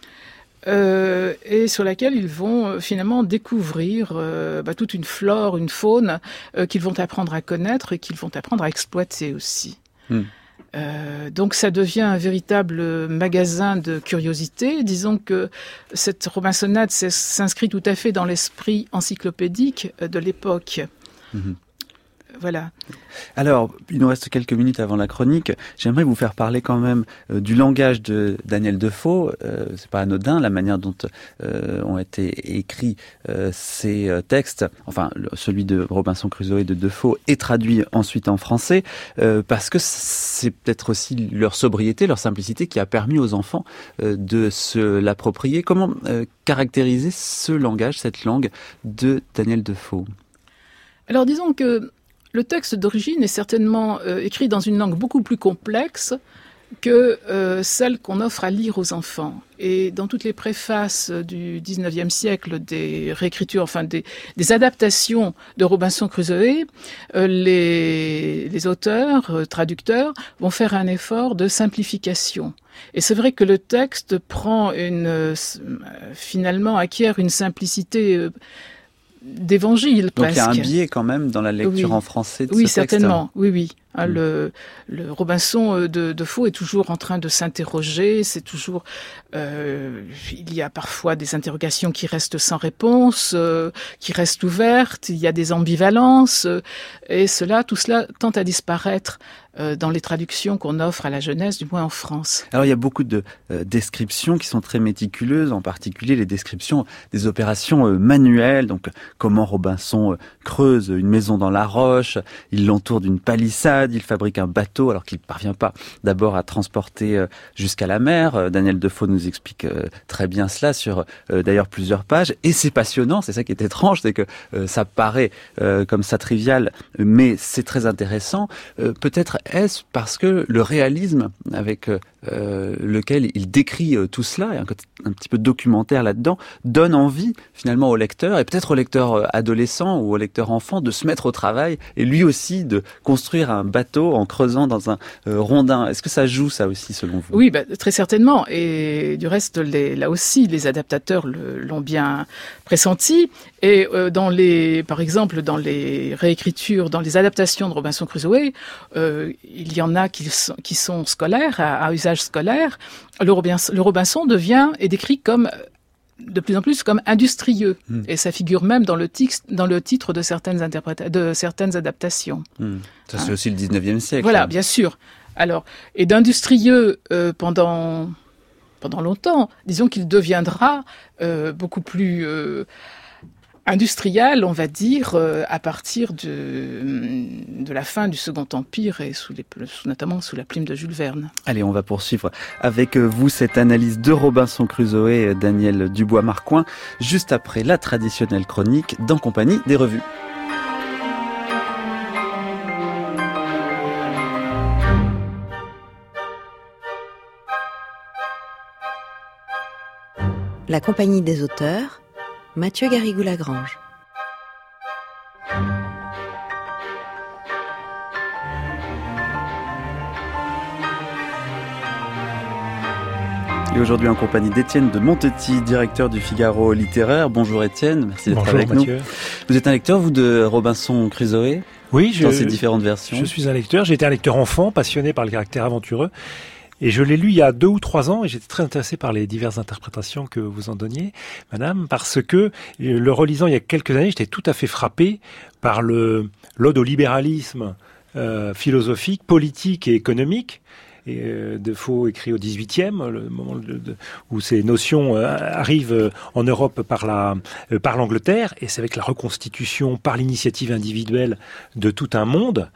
euh, et sur laquelle ils vont euh, finalement découvrir euh, bah, toute une flore, une faune euh, qu'ils vont apprendre à connaître et qu'ils vont apprendre à exploiter aussi. Mmh. Euh, donc ça devient un véritable magasin de curiosités. Disons que cette Robinsonade s'inscrit tout à fait dans l'esprit encyclopédique de l'époque. Mmh. Voilà. Alors, il nous reste quelques minutes avant la chronique. J'aimerais vous faire parler quand même euh, du langage de Daniel Defoe. Euh, c'est pas anodin la manière dont euh, ont été écrits euh, ces euh, textes. Enfin, le, celui de Robinson Crusoe et de Defoe est traduit ensuite en français euh, parce que c'est peut-être aussi leur sobriété, leur simplicité qui a permis aux enfants euh, de se l'approprier. Comment euh, caractériser ce langage, cette langue de Daniel Defoe ? Alors, disons que le texte d'origine est certainement euh, écrit dans une langue beaucoup plus complexe que euh, celle qu'on offre à lire aux enfants. Et dans toutes les préfaces du dix-neuvième siècle, des réécritures, enfin des, des adaptations de Robinson Crusoe, euh, les, les auteurs, euh, traducteurs, vont faire un effort de simplification. Et c'est vrai que le texte prend une, euh, finalement acquiert une simplicité euh, d'évangile presque. Donc il y a un biais quand même dans la lecture oui. en français de oui, ce texte. Oui, certainement. Oui, oui. Hein, mmh. le, le Robinson de Defoe est toujours en train de s'interroger. C'est toujours, euh, il y a parfois des interrogations qui restent sans réponse, euh, qui restent ouvertes. Il y a des ambivalences, euh, et cela, tout cela tend à disparaître euh, dans les traductions qu'on offre à la jeunesse, du moins en France. Alors il y a beaucoup de euh, descriptions qui sont très méticuleuses, en particulier les descriptions des opérations euh, manuelles. Donc comment Robinson euh, creuse une maison dans la roche, il l'entoure d'une palissade. balade, il fabrique un bateau alors qu'il ne parvient pas d'abord à transporter jusqu'à la mer. Daniel Defoe nous explique très bien cela sur d'ailleurs plusieurs pages. Et c'est passionnant, c'est ça qui est étrange, c'est que ça paraît comme ça trivial, mais c'est très intéressant. Peut-être est-ce parce que le réalisme avec euh, lequel il décrit tout cela, et un, un petit peu documentaire là-dedans, donne envie finalement au lecteur, et peut-être au lecteur adolescent ou au lecteur enfant, de se mettre au travail et lui aussi de construire un bateau en creusant dans un euh, rondin. Est-ce que ça joue ça aussi selon vous ? Oui, bah, très certainement. Et du reste, les, là aussi, les adaptateurs le, l'ont bien pressenti. Et euh, dans les, par exemple, dans les réécritures, dans les adaptations de Robinson Crusoe, euh, il y en a qui sont, qui sont scolaires, à, à usage scolaire. Le Robinson, le Robinson devient est décrit comme de plus en plus comme industrieux. Mmh. Et ça figure même dans le, tic, dans le titre de certaines, interpréta- de certaines adaptations. Mmh. Ça, c'est hein. aussi le dix-neuvième siècle. Voilà, hein. bien sûr. Alors, et d'industrieux euh, pendant, pendant longtemps, disons qu'il deviendra euh, beaucoup plus euh, industriel, on va dire, euh, à partir de, de la fin du Second Empire et sous les, sous, notamment sous la plume de Jules Verne. Allez, on va poursuivre avec vous cette analyse de Robinson Crusoe, Daniel Dubois-Marcoing, juste après la traditionnelle chronique d'En compagnie des revues. La compagnie des auteurs, Mathieu Garrigou-Lagrange. Et aujourd'hui en compagnie d'Étienne de Montetti, directeur du Figaro littéraire. Bonjour Étienne, merci d'être Bonjour, avec Mathieu. nous. Vous êtes un lecteur, vous, de Robinson Crusoe ? Oui, je, dans ses différentes versions. Je suis un lecteur. J'ai été un lecteur enfant, passionné par le caractère aventureux. Et je l'ai lu il y a deux ou trois ans et j'étais très intéressé par les diverses interprétations que vous en donniez, madame, parce que le relisant il y a quelques années, j'étais tout à fait frappé par le l'ode au libéralisme euh, philosophique, politique et économique. Et euh, Defoe écrit au dix-huitième, le moment de, de, où ces notions euh, arrivent en Europe par la euh, par l'Angleterre, et c'est avec la reconstitution par l'initiative individuelle de tout un monde.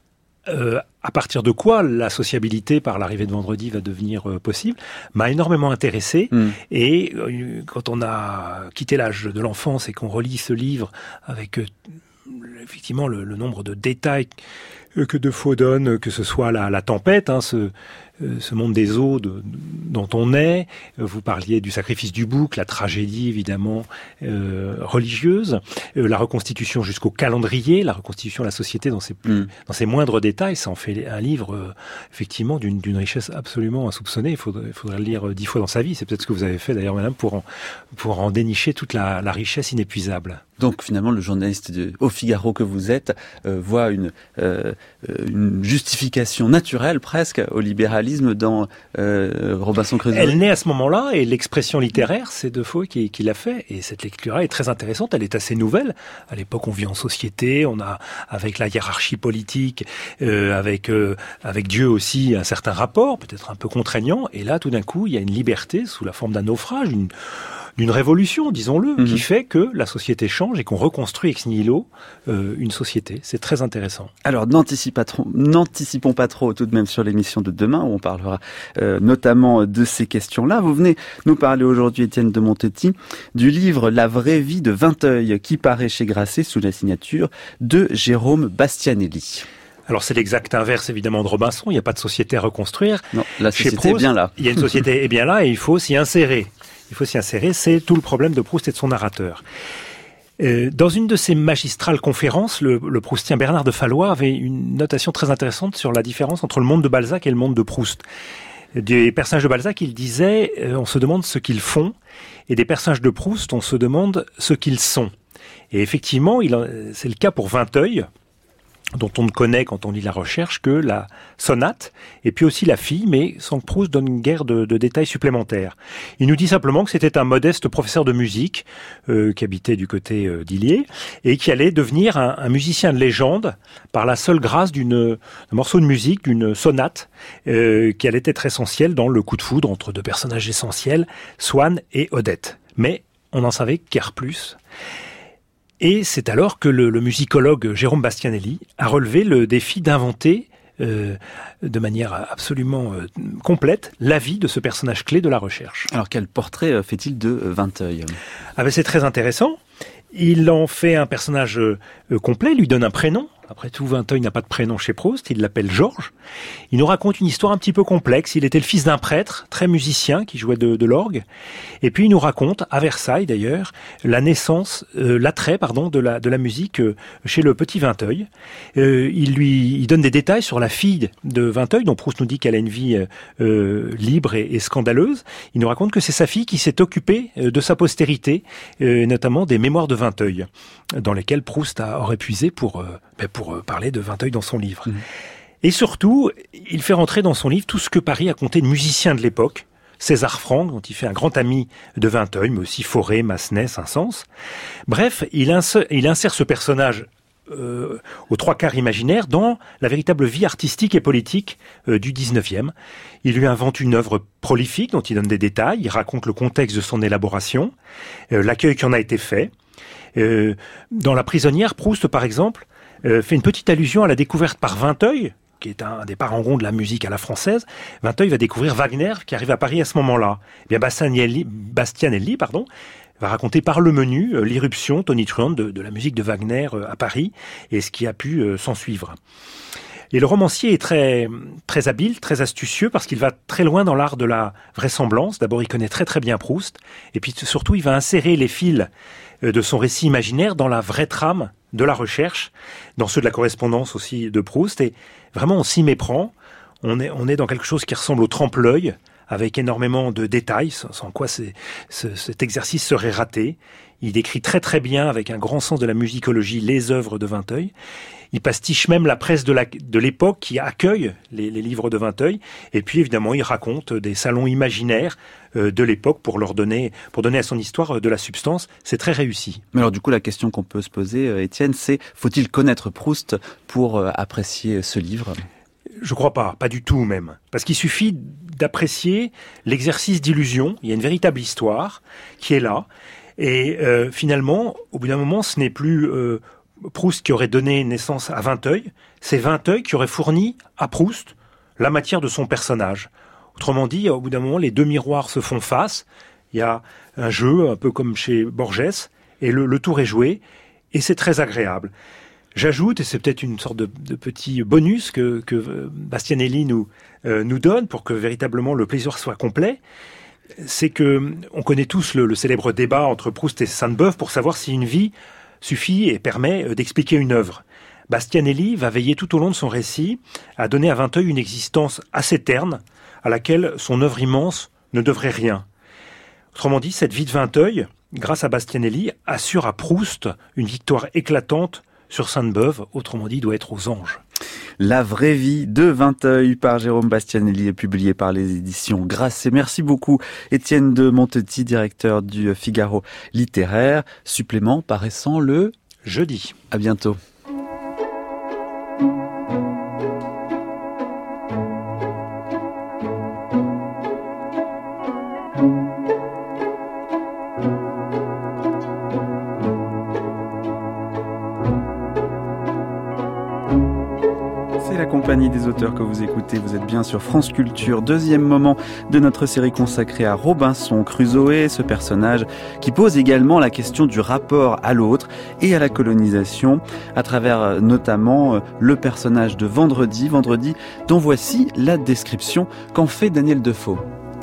Euh, à partir de quoi la sociabilité par l'arrivée de Vendredi va devenir euh, possible, m'a énormément intéressé. Mmh. Et euh, quand on a quitté l'âge de l'enfance et qu'on relit ce livre avec euh, effectivement le, le nombre de détails euh, que Defoe donne, que ce soit la, la tempête, hein, ce, euh, ce monde des eaux de, de, dont on est. Vous parliez du sacrifice du bouc, la tragédie évidemment euh, religieuse, euh, la reconstitution jusqu'au calendrier, la reconstitution de la société dans ses, plus, mmh. dans ses moindres détails. Ça en fait un livre euh, effectivement d'une, d'une richesse absolument insoupçonnée. Il faudrait, il faudrait le lire dix fois dans sa vie. C'est peut-être ce que vous avez fait d'ailleurs, madame, pour en, pour en dénicher toute la, la richesse inépuisable. Donc finalement, le journaliste de, au Figaro que vous êtes euh, voit une, euh, une justification naturelle presque au libéralisme dans euh, Robinson Crusoe. Elle naît à ce moment-là et l'expression littéraire, c'est Defoe qui, qui l'a fait. Et cette lecture-là est très intéressante, elle est assez nouvelle. À l'époque, on vit en société, on a avec la hiérarchie politique, euh, avec, euh, avec Dieu aussi un certain rapport, peut-être un peu contraignant. Et là, tout d'un coup, il y a une liberté sous la forme d'un naufrage, une... d'une révolution, disons-le, mmh. qui fait que la société change et qu'on reconstruit ex nihilo euh, une société. C'est très intéressant. Alors, n'anticipons pas trop, n'anticipons pas trop tout de même sur l'émission de demain, où on parlera euh, notamment de ces questions-là. Vous venez nous parler aujourd'hui, Étienne de Montetti, du livre « La vraie vie de Vinteuil » qui paraît chez Grasset sous la signature de Jérôme Bastianelli. Alors c'est l'exact inverse évidemment de Robinson, il n'y a pas de société à reconstruire. Non, la société Proust, est bien là. Il y a une société est bien là et il faut s'y insérer. Il faut s'y insérer, c'est tout le problème de Proust et de son narrateur. Euh, dans une de ses magistrales conférences, le, le Proustien Bernard de Fallois avait une notation très intéressante sur la différence entre le monde de Balzac et le monde de Proust. Des personnages de Balzac, il disait, euh, on se demande ce qu'ils font, et des personnages de Proust, on se demande ce qu'ils sont. Et effectivement, il, c'est le cas pour Vinteuil, dont on ne connaît quand on lit la recherche que la sonate, et puis aussi la fille, mais sans que Proust donne une guerre de, de détails supplémentaires. Il nous dit simplement que c'était un modeste professeur de musique euh, qui habitait du côté euh, d'Illiers, et qui allait devenir un, un musicien de légende par la seule grâce d'une, d'un morceau de musique, d'une sonate, euh, qui allait être essentielle dans le coup de foudre entre deux personnages essentiels, Swann et Odette. Mais on n'en savait guère plus. Et c'est alors que le, le musicologue Jérôme Bastianelli a relevé le défi d'inventer euh, de manière absolument euh, complète la vie de ce personnage clé de la recherche. Alors quel portrait fait-il de Vinteuil ? Ah ben c'est très intéressant. Il en fait un personnage euh, complet, il lui donne un prénom. Après tout, Vinteuil n'a pas de prénom chez Proust, il l'appelle Georges. Il nous raconte une histoire un petit peu complexe. Il était le fils d'un prêtre, très musicien, qui jouait de, de l'orgue. Et puis il nous raconte, à Versailles d'ailleurs, la naissance, euh, l'attrait pardon, de la, de la musique euh, chez le petit Vinteuil. Euh, il lui il donne des détails sur la fille de Vinteuil, dont Proust nous dit qu'elle a une vie euh, libre et, et scandaleuse. Il nous raconte que c'est sa fille qui s'est occupée euh, de sa postérité, euh, notamment des mémoires de Vinteuil, dans lesquelles Proust a, aurait puisé pour... Euh, ben pour parler de Vinteuil dans son livre. Mmh. Et surtout, il fait rentrer dans son livre tout ce que Paris a compté de musiciens de l'époque. César Franck, dont il fait un grand ami de Vinteuil, mais aussi Fauré, Massenet, Saint-Saëns. Bref, il insère, il insère ce personnage euh, aux trois quarts imaginaire dans la véritable vie artistique et politique euh, du dix-neuvième. Il lui invente une œuvre prolifique dont il donne des détails, il raconte le contexte de son élaboration, euh, l'accueil qui en a été fait. Euh, dans La prisonnière, Proust, par exemple, Euh, fait une petite allusion à la découverte par Vinteuil, qui est un des parangons de la musique à la française. Vinteuil va découvrir Wagner, qui arrive à Paris à ce moment-là. Eh bien, Bastianelli, Bastianelli pardon, va raconter par le menu euh, l'irruption tonitruante de, de la musique de Wagner euh, à Paris et ce qui a pu euh, s'en suivre. Et le romancier est très, très habile, très astucieux, parce qu'il va très loin dans l'art de la vraisemblance. D'abord, il connaît très très bien Proust, et puis surtout, il va insérer les fils de son récit imaginaire dans la vraie trame de la recherche, dans ceux de la correspondance aussi de Proust. Et vraiment, on s'y méprend. On est, on est dans quelque chose qui ressemble au trompe-l'œil, avec énormément de détails, sans quoi c'est, ce, cet exercice serait raté. Il décrit très très bien, avec un grand sens de la musicologie, les œuvres de Vinteuil. Il pastiche même la presse de, la, de l'époque qui accueille les, les livres de Vinteuil. Et puis évidemment, il raconte des salons imaginaires euh, de l'époque pour leur donner, pour donner à son histoire de la substance. C'est très réussi. Mais alors du coup, la question qu'on peut se poser, euh, Étienne, c'est faut-il connaître Proust pour euh, apprécier ce livre ? Je crois pas, pas du tout même. Parce qu'il suffit d'apprécier l'exercice d'illusion. Il y a une véritable histoire qui est là. Et euh, finalement, au bout d'un moment, ce n'est plus euh, Proust qui aurait donné naissance à Vinteuil, c'est Vinteuil qui aurait fourni à Proust la matière de son personnage. Autrement dit, au bout d'un moment, les deux miroirs se font face. Il y a un jeu, un peu comme chez Borges, et le, le tour est joué, et c'est très agréable. J'ajoute, et c'est peut-être une sorte de, de petit bonus que, que Bastianelli nous, euh, nous donne pour que véritablement le plaisir soit complet, c'est que on connaît tous le, le célèbre débat entre Proust et Sainte-Beuve pour savoir si une vie suffit et permet d'expliquer une œuvre. Bastianelli va veiller tout au long de son récit à donner à Vinteuil une existence assez terne, à laquelle son œuvre immense ne devrait rien. Autrement dit, cette vie de Vinteuil, grâce à Bastianelli, assure à Proust une victoire éclatante sur Sainte-Beuve, autrement dit, doit être aux anges. La vraie vie de Vinteuil par Jérôme Bastianelli est publié par les éditions Grasset. Merci beaucoup Étienne de Montetti, directeur du Figaro littéraire. Supplément paraissant le jeudi. À bientôt. La compagnie des auteurs que vous écoutez, vous êtes bien sur France Culture, deuxième moment de notre série consacrée à Robinson Crusoe, ce personnage qui pose également la question du rapport à l'autre et à la colonisation, à travers notamment le personnage de Vendredi, Vendredi dont voici la description qu'en fait Daniel Defoe.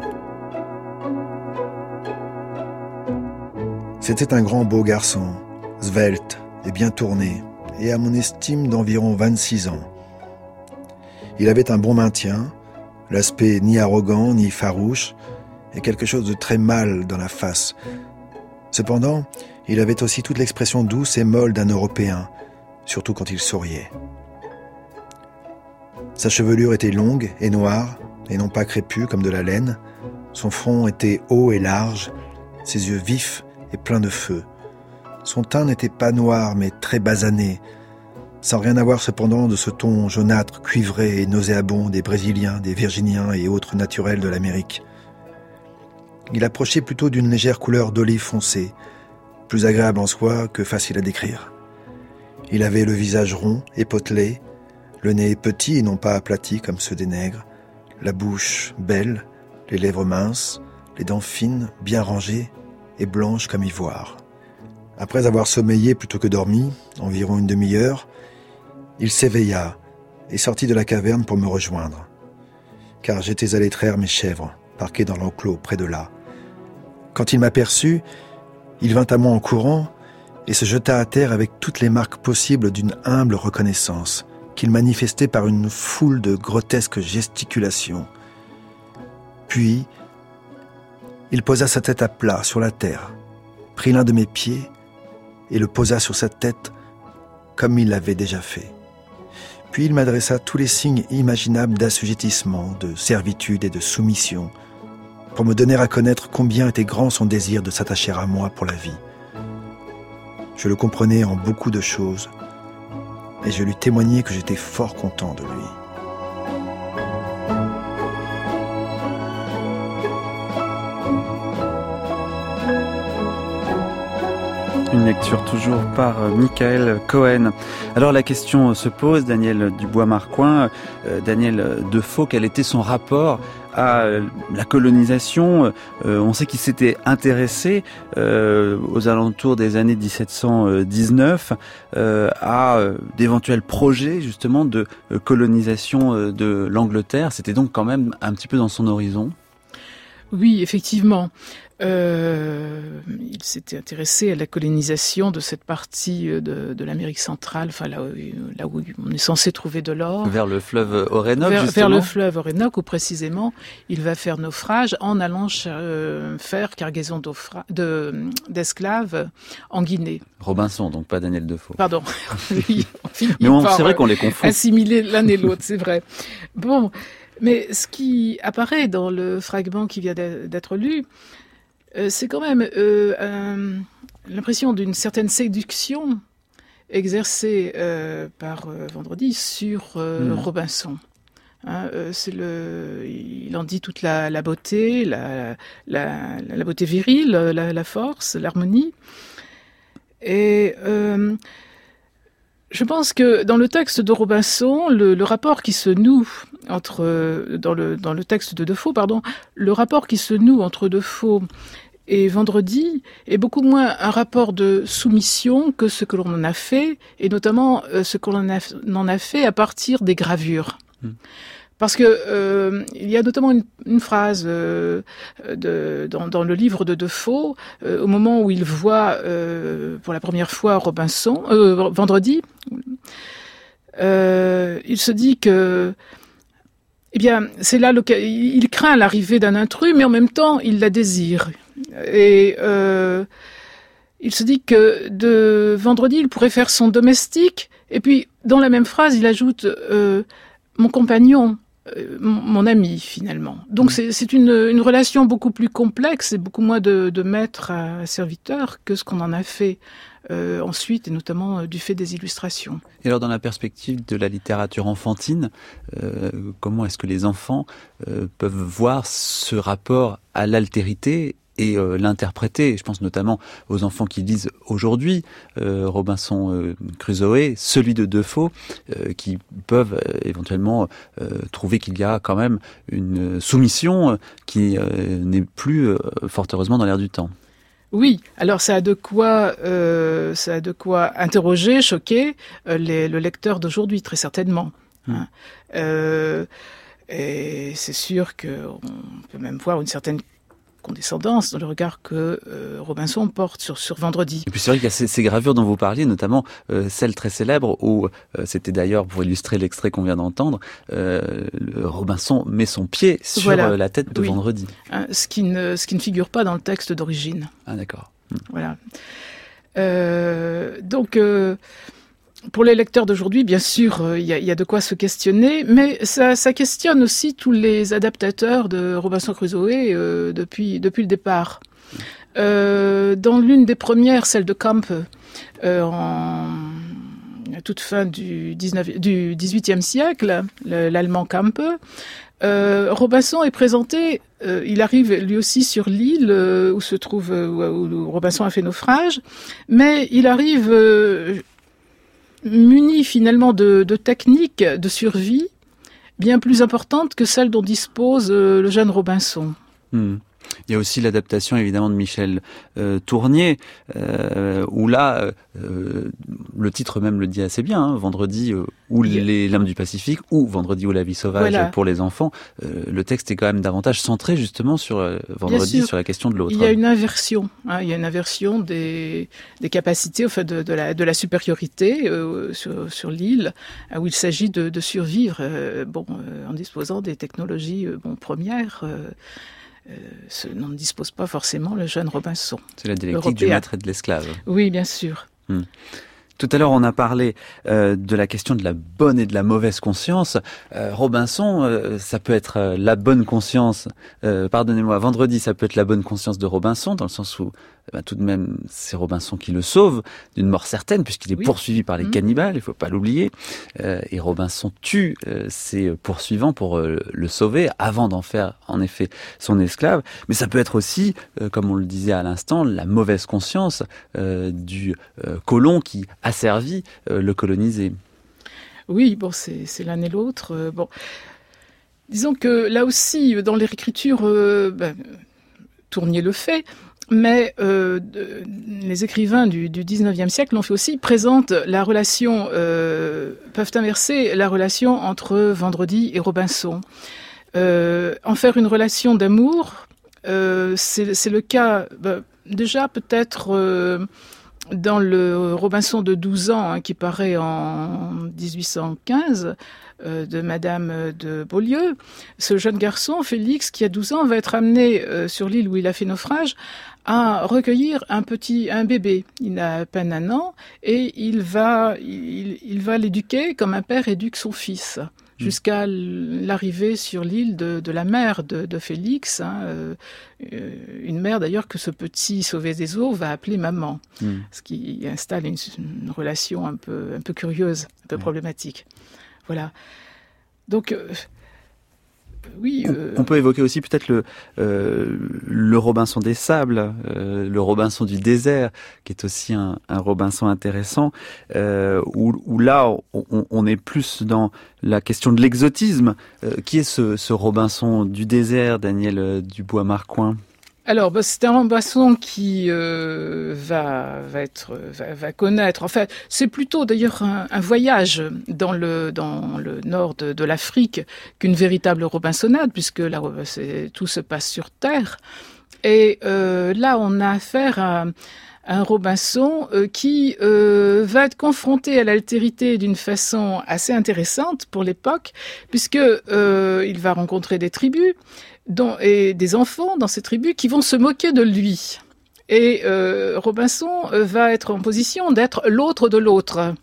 C'était un grand beau garçon, svelte et bien tourné, et à mon estime d'environ vingt-six ans. Il avait un bon maintien, l'aspect ni arrogant ni farouche, et quelque chose de très mâle dans la face. Cependant, il avait aussi toute l'expression douce et molle d'un Européen, surtout quand il souriait. Sa chevelure était longue et noire, et non pas crépue comme de la laine. Son front était haut et large, ses yeux vifs et pleins de feu. Son teint n'était pas noir, mais très basané, sans rien avoir cependant de ce ton jaunâtre, cuivré et nauséabond des Brésiliens, des Virginiens et autres naturels de l'Amérique. Il approchait plutôt d'une légère couleur d'olive foncée, plus agréable en soi que facile à décrire. Il avait le visage rond et potelé, Le nez petit et non pas aplati comme ceux des nègres, la bouche belle, les lèvres minces, les dents fines, bien rangées et blanches comme ivoire. Après avoir sommeillé plutôt que dormi, environ une demi-heure, il s'éveilla et sortit de la caverne pour me rejoindre. Car j'étais allé traire mes chèvres, parquées dans l'enclos près de là. Quand il m'aperçut, il vint à moi en courant et se jeta à terre avec toutes les marques possibles d'une humble reconnaissance, qu'il manifestait par une foule de grotesques gesticulations. Puis, il posa sa tête à plat sur la terre, prit l'un de mes pieds et le posa sur sa tête comme il l'avait déjà fait. Puis il m'adressa tous les signes imaginables d'assujettissement, de servitude et de soumission, pour me donner à connaître combien était grand son désir de s'attacher à moi pour la vie. Je le comprenais en beaucoup de choses, et je lui témoignai que j'étais fort content de lui. Une lecture toujours par Michael Cohen. Alors la question se pose, Daniel Dubois-Marcoing, euh, Daniel Defoe, quel était son rapport à la colonisation? euh, On sait qu'il s'était intéressé euh, aux alentours des années dix-sept cent dix-neuf euh, à euh, d'éventuels projets justement de euh, colonisation euh, de l'Angleterre. C'était donc quand même un petit peu dans son horizon. Oui, effectivement. Euh, il s'était intéressé à la colonisation de cette partie de, de l'Amérique centrale, enfin là où, là où on est censé trouver de l'or. Vers le fleuve Orénoque, vers, justement. Vers le fleuve Orénoque, où précisément il va faire naufrage en allant euh, faire cargaison de, d'esclaves en Guinée. Robinson, donc pas Daniel Defoe. Pardon. Oui, on finit Mais on, par, c'est vrai qu'on les confond. Assimiler l'un et l'autre, c'est vrai. Bon, mais ce qui apparaît dans le fragment qui vient d'être lu, Euh, c'est quand même euh, euh, l'impression d'une certaine séduction exercée euh, par euh, Vendredi sur euh, mmh. Robinson. Hein, euh, c'est le, il en dit toute la, la beauté, la, la, la beauté virile, la, la force, l'harmonie. Et euh, je pense que dans le texte de Robinson, le, le rapport qui se noue entre dans le dans le texte de Defoe, pardon, le rapport qui se noue entre Defoe et Vendredi est beaucoup moins un rapport de soumission que ce que l'on en a fait, et notamment euh, ce qu'on en a fait à partir des gravures. Mmh. Parce que euh, il y a notamment une, une phrase euh, de, dans, dans le livre de Defoe, euh, au moment où il voit euh, pour la première fois Robinson, euh, Vendredi, euh, il se dit que, eh bien, c'est là le, il craint l'arrivée d'un intrus, mais en même temps, il la désire. Et euh, il se dit que de Vendredi, il pourrait faire son domestique, et puis dans la même phrase, il ajoute euh, mon compagnon. Euh, mon, mon ami finalement. Donc mmh. c'est, c'est une, une relation beaucoup plus complexe et beaucoup moins de, de maître à serviteur que ce qu'on en a fait euh, ensuite, et notamment euh, du fait des illustrations. Et alors dans la perspective de la littérature enfantine, euh, comment est-ce que les enfants euh, peuvent voir ce rapport à l'altérité et euh, l'interpréter? Je pense notamment aux enfants qui lisent aujourd'hui euh, Robinson euh, Crusoe, celui de Defoe, euh, qui peuvent euh, éventuellement euh, trouver qu'il y a quand même une soumission euh, qui euh, n'est plus euh, fort heureusement dans l'air du temps. Oui, alors ça a de quoi, euh, ça a de quoi interroger, choquer euh, les, le lecteur d'aujourd'hui, très certainement. Mmh. Hein. Euh, et c'est sûr qu'on peut même voir une certaine condescendance dans le regard que euh, Robinson porte sur, sur Vendredi. Et puis c'est vrai qu'il y a ces, ces gravures dont vous parliez, notamment euh, celle très célèbre où, euh, c'était d'ailleurs pour illustrer l'extrait qu'on vient d'entendre, euh, le Robinson met son pied sur voilà. euh, la tête de oui. Vendredi. Hein, ce, qui ne, ce qui ne figure pas dans le texte d'origine. Ah d'accord. Hum. Voilà. Euh, donc... Euh, Pour les lecteurs d'aujourd'hui, bien sûr, il euh, y, y a de quoi se questionner, mais ça, ça questionne aussi tous les adaptateurs de Robinson Crusoe euh, depuis, depuis le départ. Euh, dans l'une des premières, celle de Campe, euh, en à toute fin du, dix-neuvième, du dix-huitième siècle, le, l'allemand Campe, euh, Robinson est présenté, euh, il arrive lui aussi sur l'île euh, où se trouve, euh, où, où Robinson a fait naufrage, mais il arrive... Euh, muni finalement de, de techniques de survie bien plus importantes que celles dont dispose euh, le jeune Robinson. Mmh. Il y a aussi l'adaptation évidemment de Michel euh, Tournier, euh, où là, euh, le titre même le dit assez bien, hein, Vendredi euh, ou les Lames du Pacifique, ou Vendredi ou la vie sauvage voilà. pour les enfants. Euh, le texte est quand même davantage centré justement sur euh, Vendredi, sur la question de l'autre. Il y a une inversion, hein, il y a une inversion des, des capacités, enfin de, de, la, de la supériorité euh, sur, sur l'île, où il s'agit de, de survivre, euh, bon, euh, en disposant des technologies euh, bon, premières. Euh, Euh, ce n'en dispose pas forcément le jeune Robinson. C'est la dialectique du maître et de l'esclave. Oui, bien sûr. Hum. Tout à l'heure, on a parlé euh, de la question de la bonne et de la mauvaise conscience. Euh, Robinson, euh, ça peut être euh, la bonne conscience, euh, pardonnez-moi, Vendredi, ça peut être la bonne conscience de Robinson, dans le sens où eh ben, tout de même, c'est Robinson qui le sauve d'une mort certaine, puisqu'il est oui. poursuivi par les mmh. cannibales, il faut pas l'oublier. Euh, et Robinson tue euh, ses poursuivants pour euh, le sauver, avant d'en faire, en effet, son esclave. Mais ça peut être aussi, euh, comme on le disait à l'instant, la mauvaise conscience euh, du euh, colon qui a servi euh, le colonisé. Oui, bon, c'est, c'est l'un et l'autre. Euh, bon, disons que là aussi, dans les réécritures, euh, ben, Tournier le fait, mais euh, de, les écrivains du, du dix-neuvième siècle l'ont fait aussi, présentent la relation, euh, peuvent inverser la relation entre Vendredi et Robinson. Euh, en faire une relation d'amour, euh, c'est, c'est le cas, ben, déjà peut-être... Euh, dans le Robinson de douze ans, hein, qui paraît en dix-huit cent quinze, euh, de Madame de Beaulieu, ce jeune garçon, Félix, qui a douze ans, va être amené euh, sur l'île où il a fait naufrage à recueillir un petit, un bébé. Il a à peine un an et il va, il, il va l'éduquer comme un père éduque son fils. Jusqu'à l'arrivée sur l'île de, de la mère de, de Félix, hein, euh, une mère d'ailleurs que ce petit sauvé des eaux va appeler maman, mmh. ce qui installe une, une relation un peu, un peu curieuse, un peu mmh. problématique. Voilà. Donc, euh, oui. Euh... On peut évoquer aussi peut-être le, euh, le Robinson des Sables, euh, le Robinson du désert, qui est aussi un, un Robinson intéressant, euh, où, où là, on, on est plus dans la question de l'exotisme. Euh, qui est ce, ce Robinson du désert, Daniel Dubois-Marcoing ? Alors, bah, c'est un Robinson qui euh, va, va être, va, va connaître. En fait, c'est plutôt d'ailleurs un, un voyage dans le dans le nord de, de l'Afrique qu'une véritable Robinsonade, puisque là, c'est, tout se passe sur terre. Et euh, là, on a affaire à un Robinson euh, qui euh, va être confronté à l'altérité d'une façon assez intéressante pour l'époque, puisque euh, il va rencontrer des tribus. Dont, et des enfants dans ces tribus qui vont se moquer de lui. Et euh, Robinson euh, va être en position d'être l'autre de l'autre.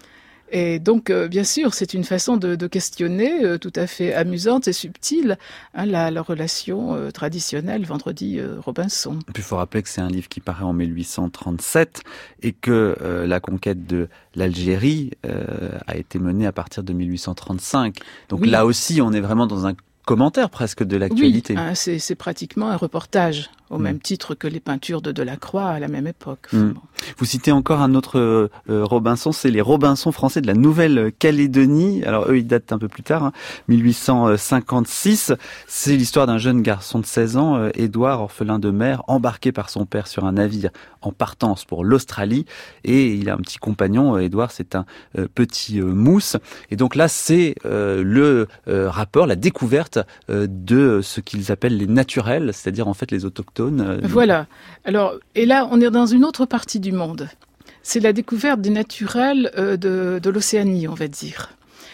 Et donc, euh, bien sûr, c'est une façon de, de questionner euh, tout à fait amusante et subtile hein, la, la relation euh, traditionnelle Vendredi-Robinson. Puis il faut rappeler que c'est un livre qui paraît en mille huit cent trente-sept et que euh, la conquête de l'Algérie euh, a été menée à partir de mille huit cent trente-cinq. Donc oui. Là aussi, on est vraiment dans un commentaire presque de l'actualité. Oui, hein, c'est, c'est pratiquement un reportage, au mmh. même titre que les peintures de Delacroix à la même époque. Mmh. Bon. Vous citez encore un autre euh, Robinson, c'est les Robinsons français de la Nouvelle-Calédonie. Alors eux, ils datent un peu plus tard, hein, mille huit cent cinquante-six. C'est l'histoire d'un jeune garçon de seize ans, euh, Édouard, orphelin de mère, embarqué par son père sur un navire en partance pour l'Australie. Et il a un petit compagnon, Édouard, c'est un euh, petit euh, mousse. Et donc là, c'est euh, le euh, rapport, la découverte euh, de ce qu'ils appellent les naturels, c'est-à-dire en fait les autochtones. Euh, voilà. Alors, et là, on est dans une autre partie du monde. C'est la découverte des naturels euh, de, de l'Océanie, on va dire.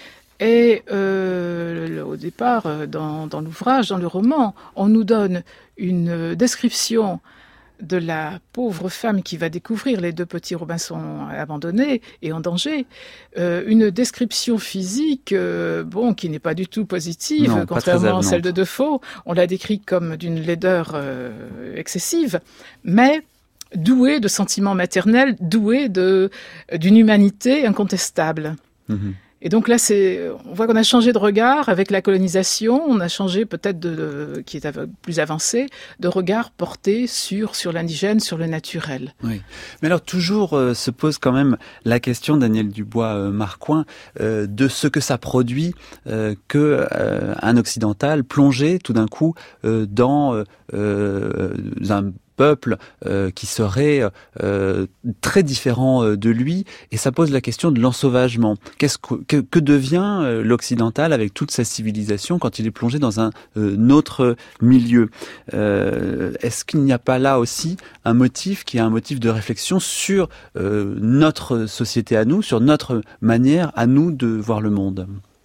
Et euh, le, au départ, dans, dans l'ouvrage, dans le roman, on nous donne une description de la pauvre femme qui va découvrir les deux petits Robinsons abandonnés et en danger, euh, une description physique, euh, bon, qui n'est pas du tout positive, non, contrairement à celle de Defoe. On l'a décrit comme d'une laideur euh, excessive, mais douée de sentiments maternels, douée de d'une humanité incontestable. Mmh. Et donc là, c'est, on voit qu'on a changé de regard avec la colonisation. On a changé peut-être de, de qui est plus avancé, de regard porté sur sur l'indigène, sur le naturel. Oui. Mais alors toujours euh, se pose quand même la question, Daniel Dubois-Marcoing, euh, de ce que ça produit euh, que euh, un occidental plongé tout d'un coup euh, dans euh, un peuple euh, qui serait euh, très différent euh, de lui, et ça pose la question de l'ensauvagement. Qu'est-ce que, que, que devient euh, l'occidental avec toute sa civilisation quand il est plongé dans un euh, autre milieu? euh, Est-ce qu'il n'y a pas là aussi un motif qui est un motif de réflexion sur euh, notre société à nous, sur notre manière à nous de voir le monde?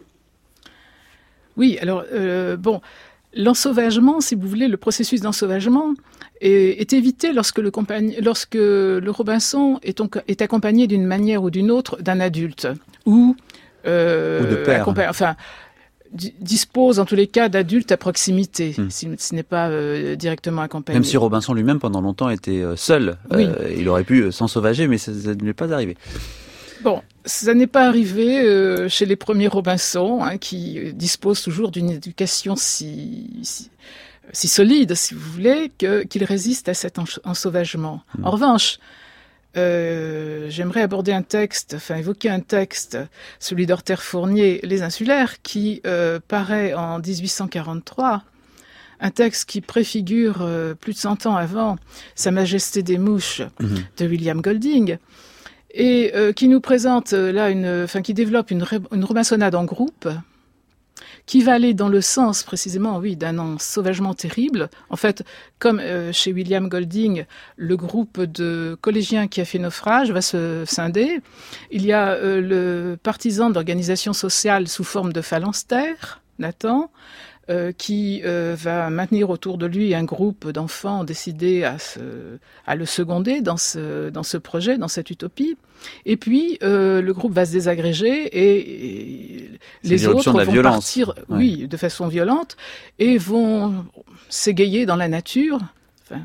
Oui, alors euh, bon... L'ensauvagement, si vous voulez, le processus d'ensauvagement est, est évité lorsque le, compagn- lorsque le Robinson est, on- est accompagné d'une manière ou d'une autre d'un adulte ou, euh, ou de père. accompa- enfin, d- dispose en tous les cas d'adultes à proximité, Hmm. si ce n'est pas euh, directement accompagné. Même si Robinson lui-même pendant longtemps était seul, Oui. euh, il aurait pu s'ensauvager, mais ça, ça ne lui est pas arrivé. Bon, ça n'est pas arrivé euh, chez les premiers Robinson, hein, qui euh, disposent toujours d'une éducation si, si, si solide, si vous voulez, que, qu'ils résistent à cet en- ensauvagement. Mmh. En revanche, euh, j'aimerais aborder un texte, enfin évoquer un texte, celui d'Horter Fournier, Les Insulaires, qui euh, paraît en dix-huit cent quarante-trois, un texte qui préfigure euh, plus de cent ans avant Sa Majesté des Mouches mmh. de William Golding, et euh, qui nous présente euh, là une, enfin qui développe une, une robinsonnade en groupe, qui va aller dans le sens précisément, oui, d'un ensauvagement terrible. En fait, comme euh, chez William Golding, le groupe de collégiens qui a fait naufrage va se scinder. Il y a euh, le partisan d'organisation sociale sous forme de phalanstère, Nathan, Euh, qui euh, va maintenir autour de lui un groupe d'enfants décidés à, se, à le seconder dans ce, dans ce projet, dans cette utopie. Et puis, euh, le groupe va se désagréger et, et les autres de la vont violence. partir, ouais. oui, de façon violente, et vont s'égayer dans la nature. Enfin,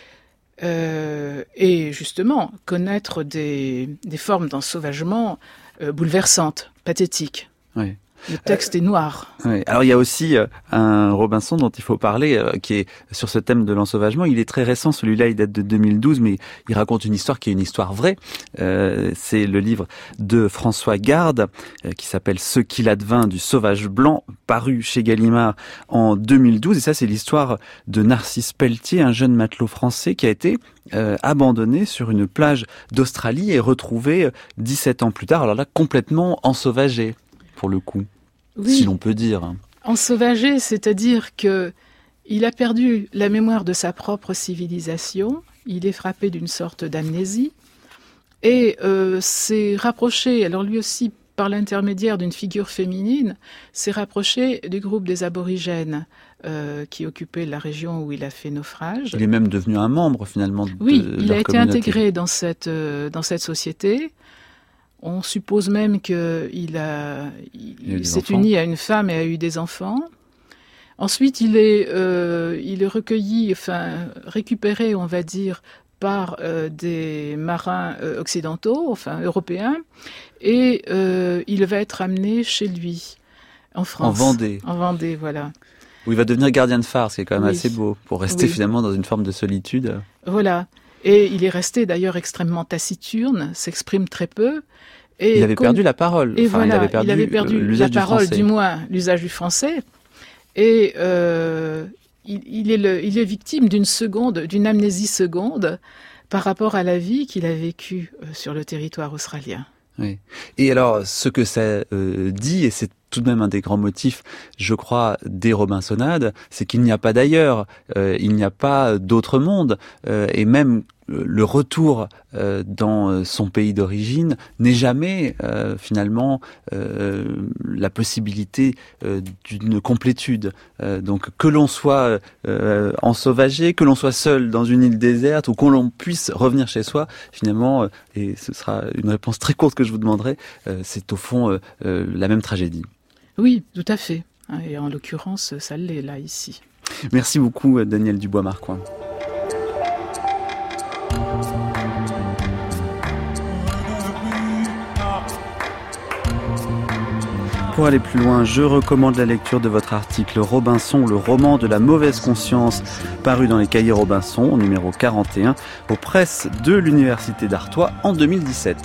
euh, et justement, connaître des, des formes d'ensauvagement euh, bouleversantes, pathétiques. Oui. Le texte euh, est noir. Oui. Alors il y a aussi euh, un Robinson dont il faut parler, euh, qui est sur ce thème de l'ensauvagement. Il est très récent, celui-là il date de deux mille douze, mais il raconte une histoire qui est une histoire vraie. Euh, c'est le livre de François Garde, euh, qui s'appelle Ce qu'il advint du sauvage blanc, paru chez Gallimard en deux mille douze. Et ça c'est l'histoire de Narcisse Pelletier, un jeune matelot français qui a été euh, abandonné sur une plage d'Australie et retrouvé euh, dix-sept ans plus tard, alors là complètement ensauvagé. Pour le coup, oui. Si l'on peut dire. Ensauvagé, c'est-à-dire que il a perdu la mémoire de sa propre civilisation, il est frappé d'une sorte d'amnésie, et euh, s'est rapproché, alors lui aussi par l'intermédiaire d'une figure féminine, s'est rapproché du groupe des aborigènes euh, qui occupait la région où il a fait naufrage. Il est même devenu un membre finalement de Oui, de il leur a été communauté. intégré dans cette, euh, dans cette société. On suppose même qu'il a, il, il s'est enfants. uni à une femme et a eu des enfants. Ensuite, il est, euh, il est recueilli, enfin récupéré, on va dire, par euh, des marins euh, occidentaux, enfin européens, et euh, il va être amené chez lui, en France. En Vendée. En Vendée, voilà. Où il va devenir gardien de phare, ce qui est quand même oui. assez beau, pour rester oui. finalement dans une forme de solitude. Voilà. Et il est resté d'ailleurs extrêmement taciturne, s'exprime très peu. Et il avait comme... perdu la parole. Et enfin, voilà, il avait perdu, il avait perdu l'usage la parole, du français. du moins l'usage du français. Et euh, il, il, est le, il est victime d'une seconde, d'une amnésie seconde par rapport à la vie qu'il a vécue sur le territoire australien. Oui. Et alors, ce que ça euh, dit, et c'est tout de même un des grands motifs, je crois, des Robinsonades, c'est qu'il n'y a pas d'ailleurs, euh, il n'y a pas d'autre monde, euh, et même euh, le retour euh, dans son pays d'origine n'est jamais euh, finalement euh, la possibilité euh, d'une complétude. Euh, donc que l'on soit euh, ensauvagé, que l'on soit seul dans une île déserte, ou que l'on puisse revenir chez soi, finalement, euh, et ce sera une réponse très courte que je vous demanderai, euh, c'est au fond euh, euh, la même tragédie. Oui, tout à fait. Et en l'occurrence, ça l'est là, ici. Merci beaucoup, Daniel Dubois-Marcoing. Pour aller plus loin, je recommande la lecture de votre article Robinson, le roman de la mauvaise conscience, paru dans les Cahiers Robinson, au numéro quarante et un, aux presses de l'Université d'Artois en deux mille dix-sept.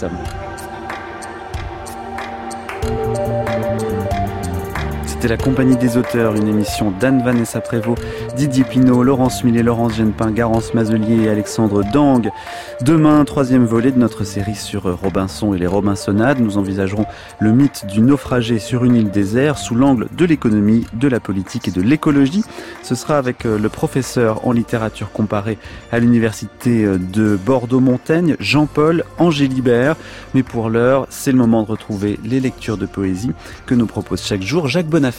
C'était la Compagnie des auteurs, une émission d'Anne-Vanessa Prévost, Didier Pinault, Laurence Millet, Laurence Genepin, Garance Mazelier et Alexandre Dang. Demain, troisième volet de notre série sur Robinson et les Robinsonades. Nous envisagerons le mythe du naufragé sur une île déserte sous l'angle de l'économie, de la politique et de l'écologie. Ce sera avec le professeur en littérature comparée à l'université de Bordeaux-Montaigne, Jean-Paul Angélibert. Mais pour l'heure, c'est le moment de retrouver les lectures de poésie que nous propose chaque jour Jacques Bonafé.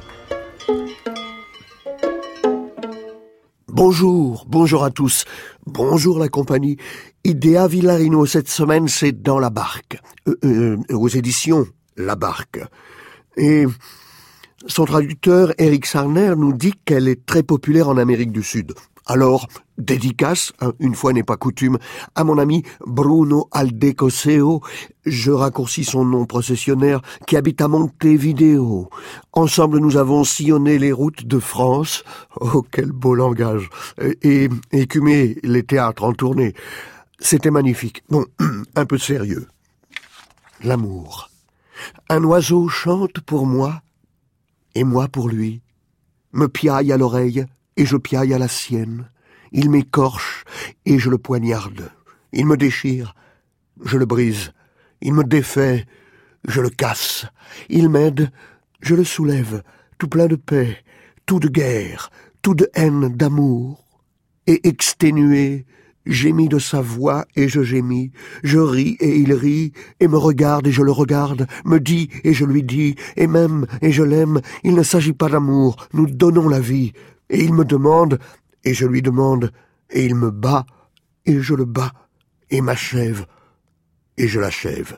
Bonjour, bonjour à tous. Bonjour la compagnie. Idea Villarino, cette semaine, c'est Dans la barque. Euh, euh, aux éditions La Barque. Et son traducteur, Éric Sarner, nous dit qu'elle est très populaire en Amérique du Sud. Alors, dédicace, une fois n'est pas coutume, à mon ami Bruno Aldecoseo, je raccourcis son nom processionnaire, qui habite à Montevideo. Ensemble, nous avons sillonné les routes de France, oh quel beau langage, et écumé les théâtres en tournée. C'était magnifique. Bon, un peu sérieux. L'amour. Un oiseau chante pour moi, et moi pour lui, me piaille à l'oreille, et je piaille à la sienne. Il m'écorche, et je le poignarde. Il me déchire, je le brise. Il me défait, je le casse. Il m'aide, je le soulève, tout plein de paix, tout de guerre, tout de haine, d'amour. Et exténué, gémis de sa voix, et je gémis. Je ris, et il rit, et me regarde, et je le regarde, me dit, et je lui dis, et m'aime, et je l'aime. Il ne s'agit pas d'amour, nous donnons la vie. Et il me demande, et je lui demande, et il me bat, et je le bats, et m'achève, et je l'achève.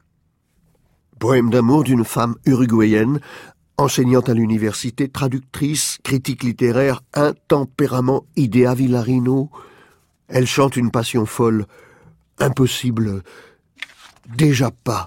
Poème d'amour d'une femme uruguayenne, enseignante à l'université, traductrice, critique littéraire, un tempérament Idea Villarino. Elle chante une passion folle, impossible, déjà pas,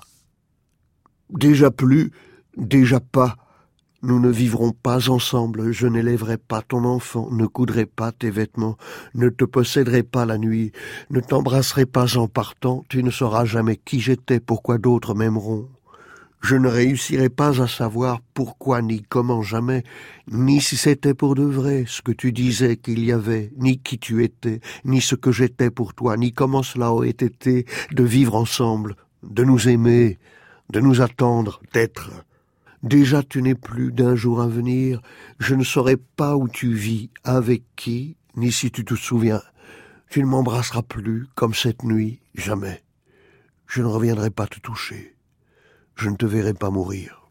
déjà plus, déjà pas. Nous ne vivrons pas ensemble, je n'élèverai pas ton enfant, ne coudrai pas tes vêtements, ne te posséderai pas la nuit, ne t'embrasserai pas en partant, tu ne sauras jamais qui j'étais, pourquoi d'autres m'aimeront. Je ne réussirai pas à savoir pourquoi ni comment jamais, ni si c'était pour de vrai ce que tu disais qu'il y avait, ni qui tu étais, ni ce que j'étais pour toi, ni comment cela aurait été de vivre ensemble, de nous aimer, de nous attendre, d'être. Déjà tu n'es plus d'un jour à venir, je ne saurai pas où tu vis, avec qui, ni si tu te souviens. Tu ne m'embrasseras plus, comme cette nuit, jamais. Je ne reviendrai pas te toucher. Je ne te verrai pas mourir.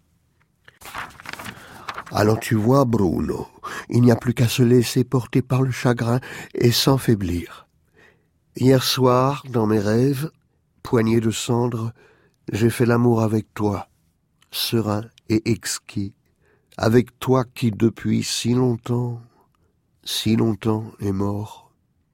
Alors tu vois, Bruno, il n'y a plus qu'à se laisser porter par le chagrin et s'enfaiblir. Hier soir, dans mes rêves, poignée de cendres, j'ai fait l'amour avec toi. Serein et exquis, avec toi qui depuis si longtemps, si longtemps est mort.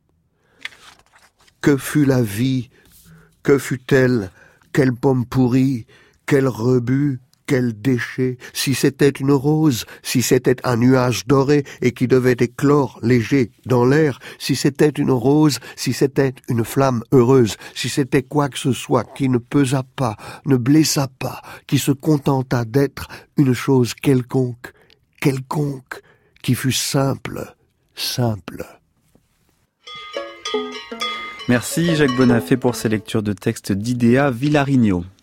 Que fut la vie, que fut-elle, quelle pomme pourrie, quel rebut, quel déchet, si c'était une rose, si c'était un nuage doré et qui devait éclore léger dans l'air, si c'était une rose, si c'était une flamme heureuse, si c'était quoi que ce soit qui ne pesa pas, ne blessa pas, qui se contenta d'être une chose quelconque, quelconque, qui fut simple, simple. Merci Jacques Bonafé pour ces lectures de textes d'Idea Villarino.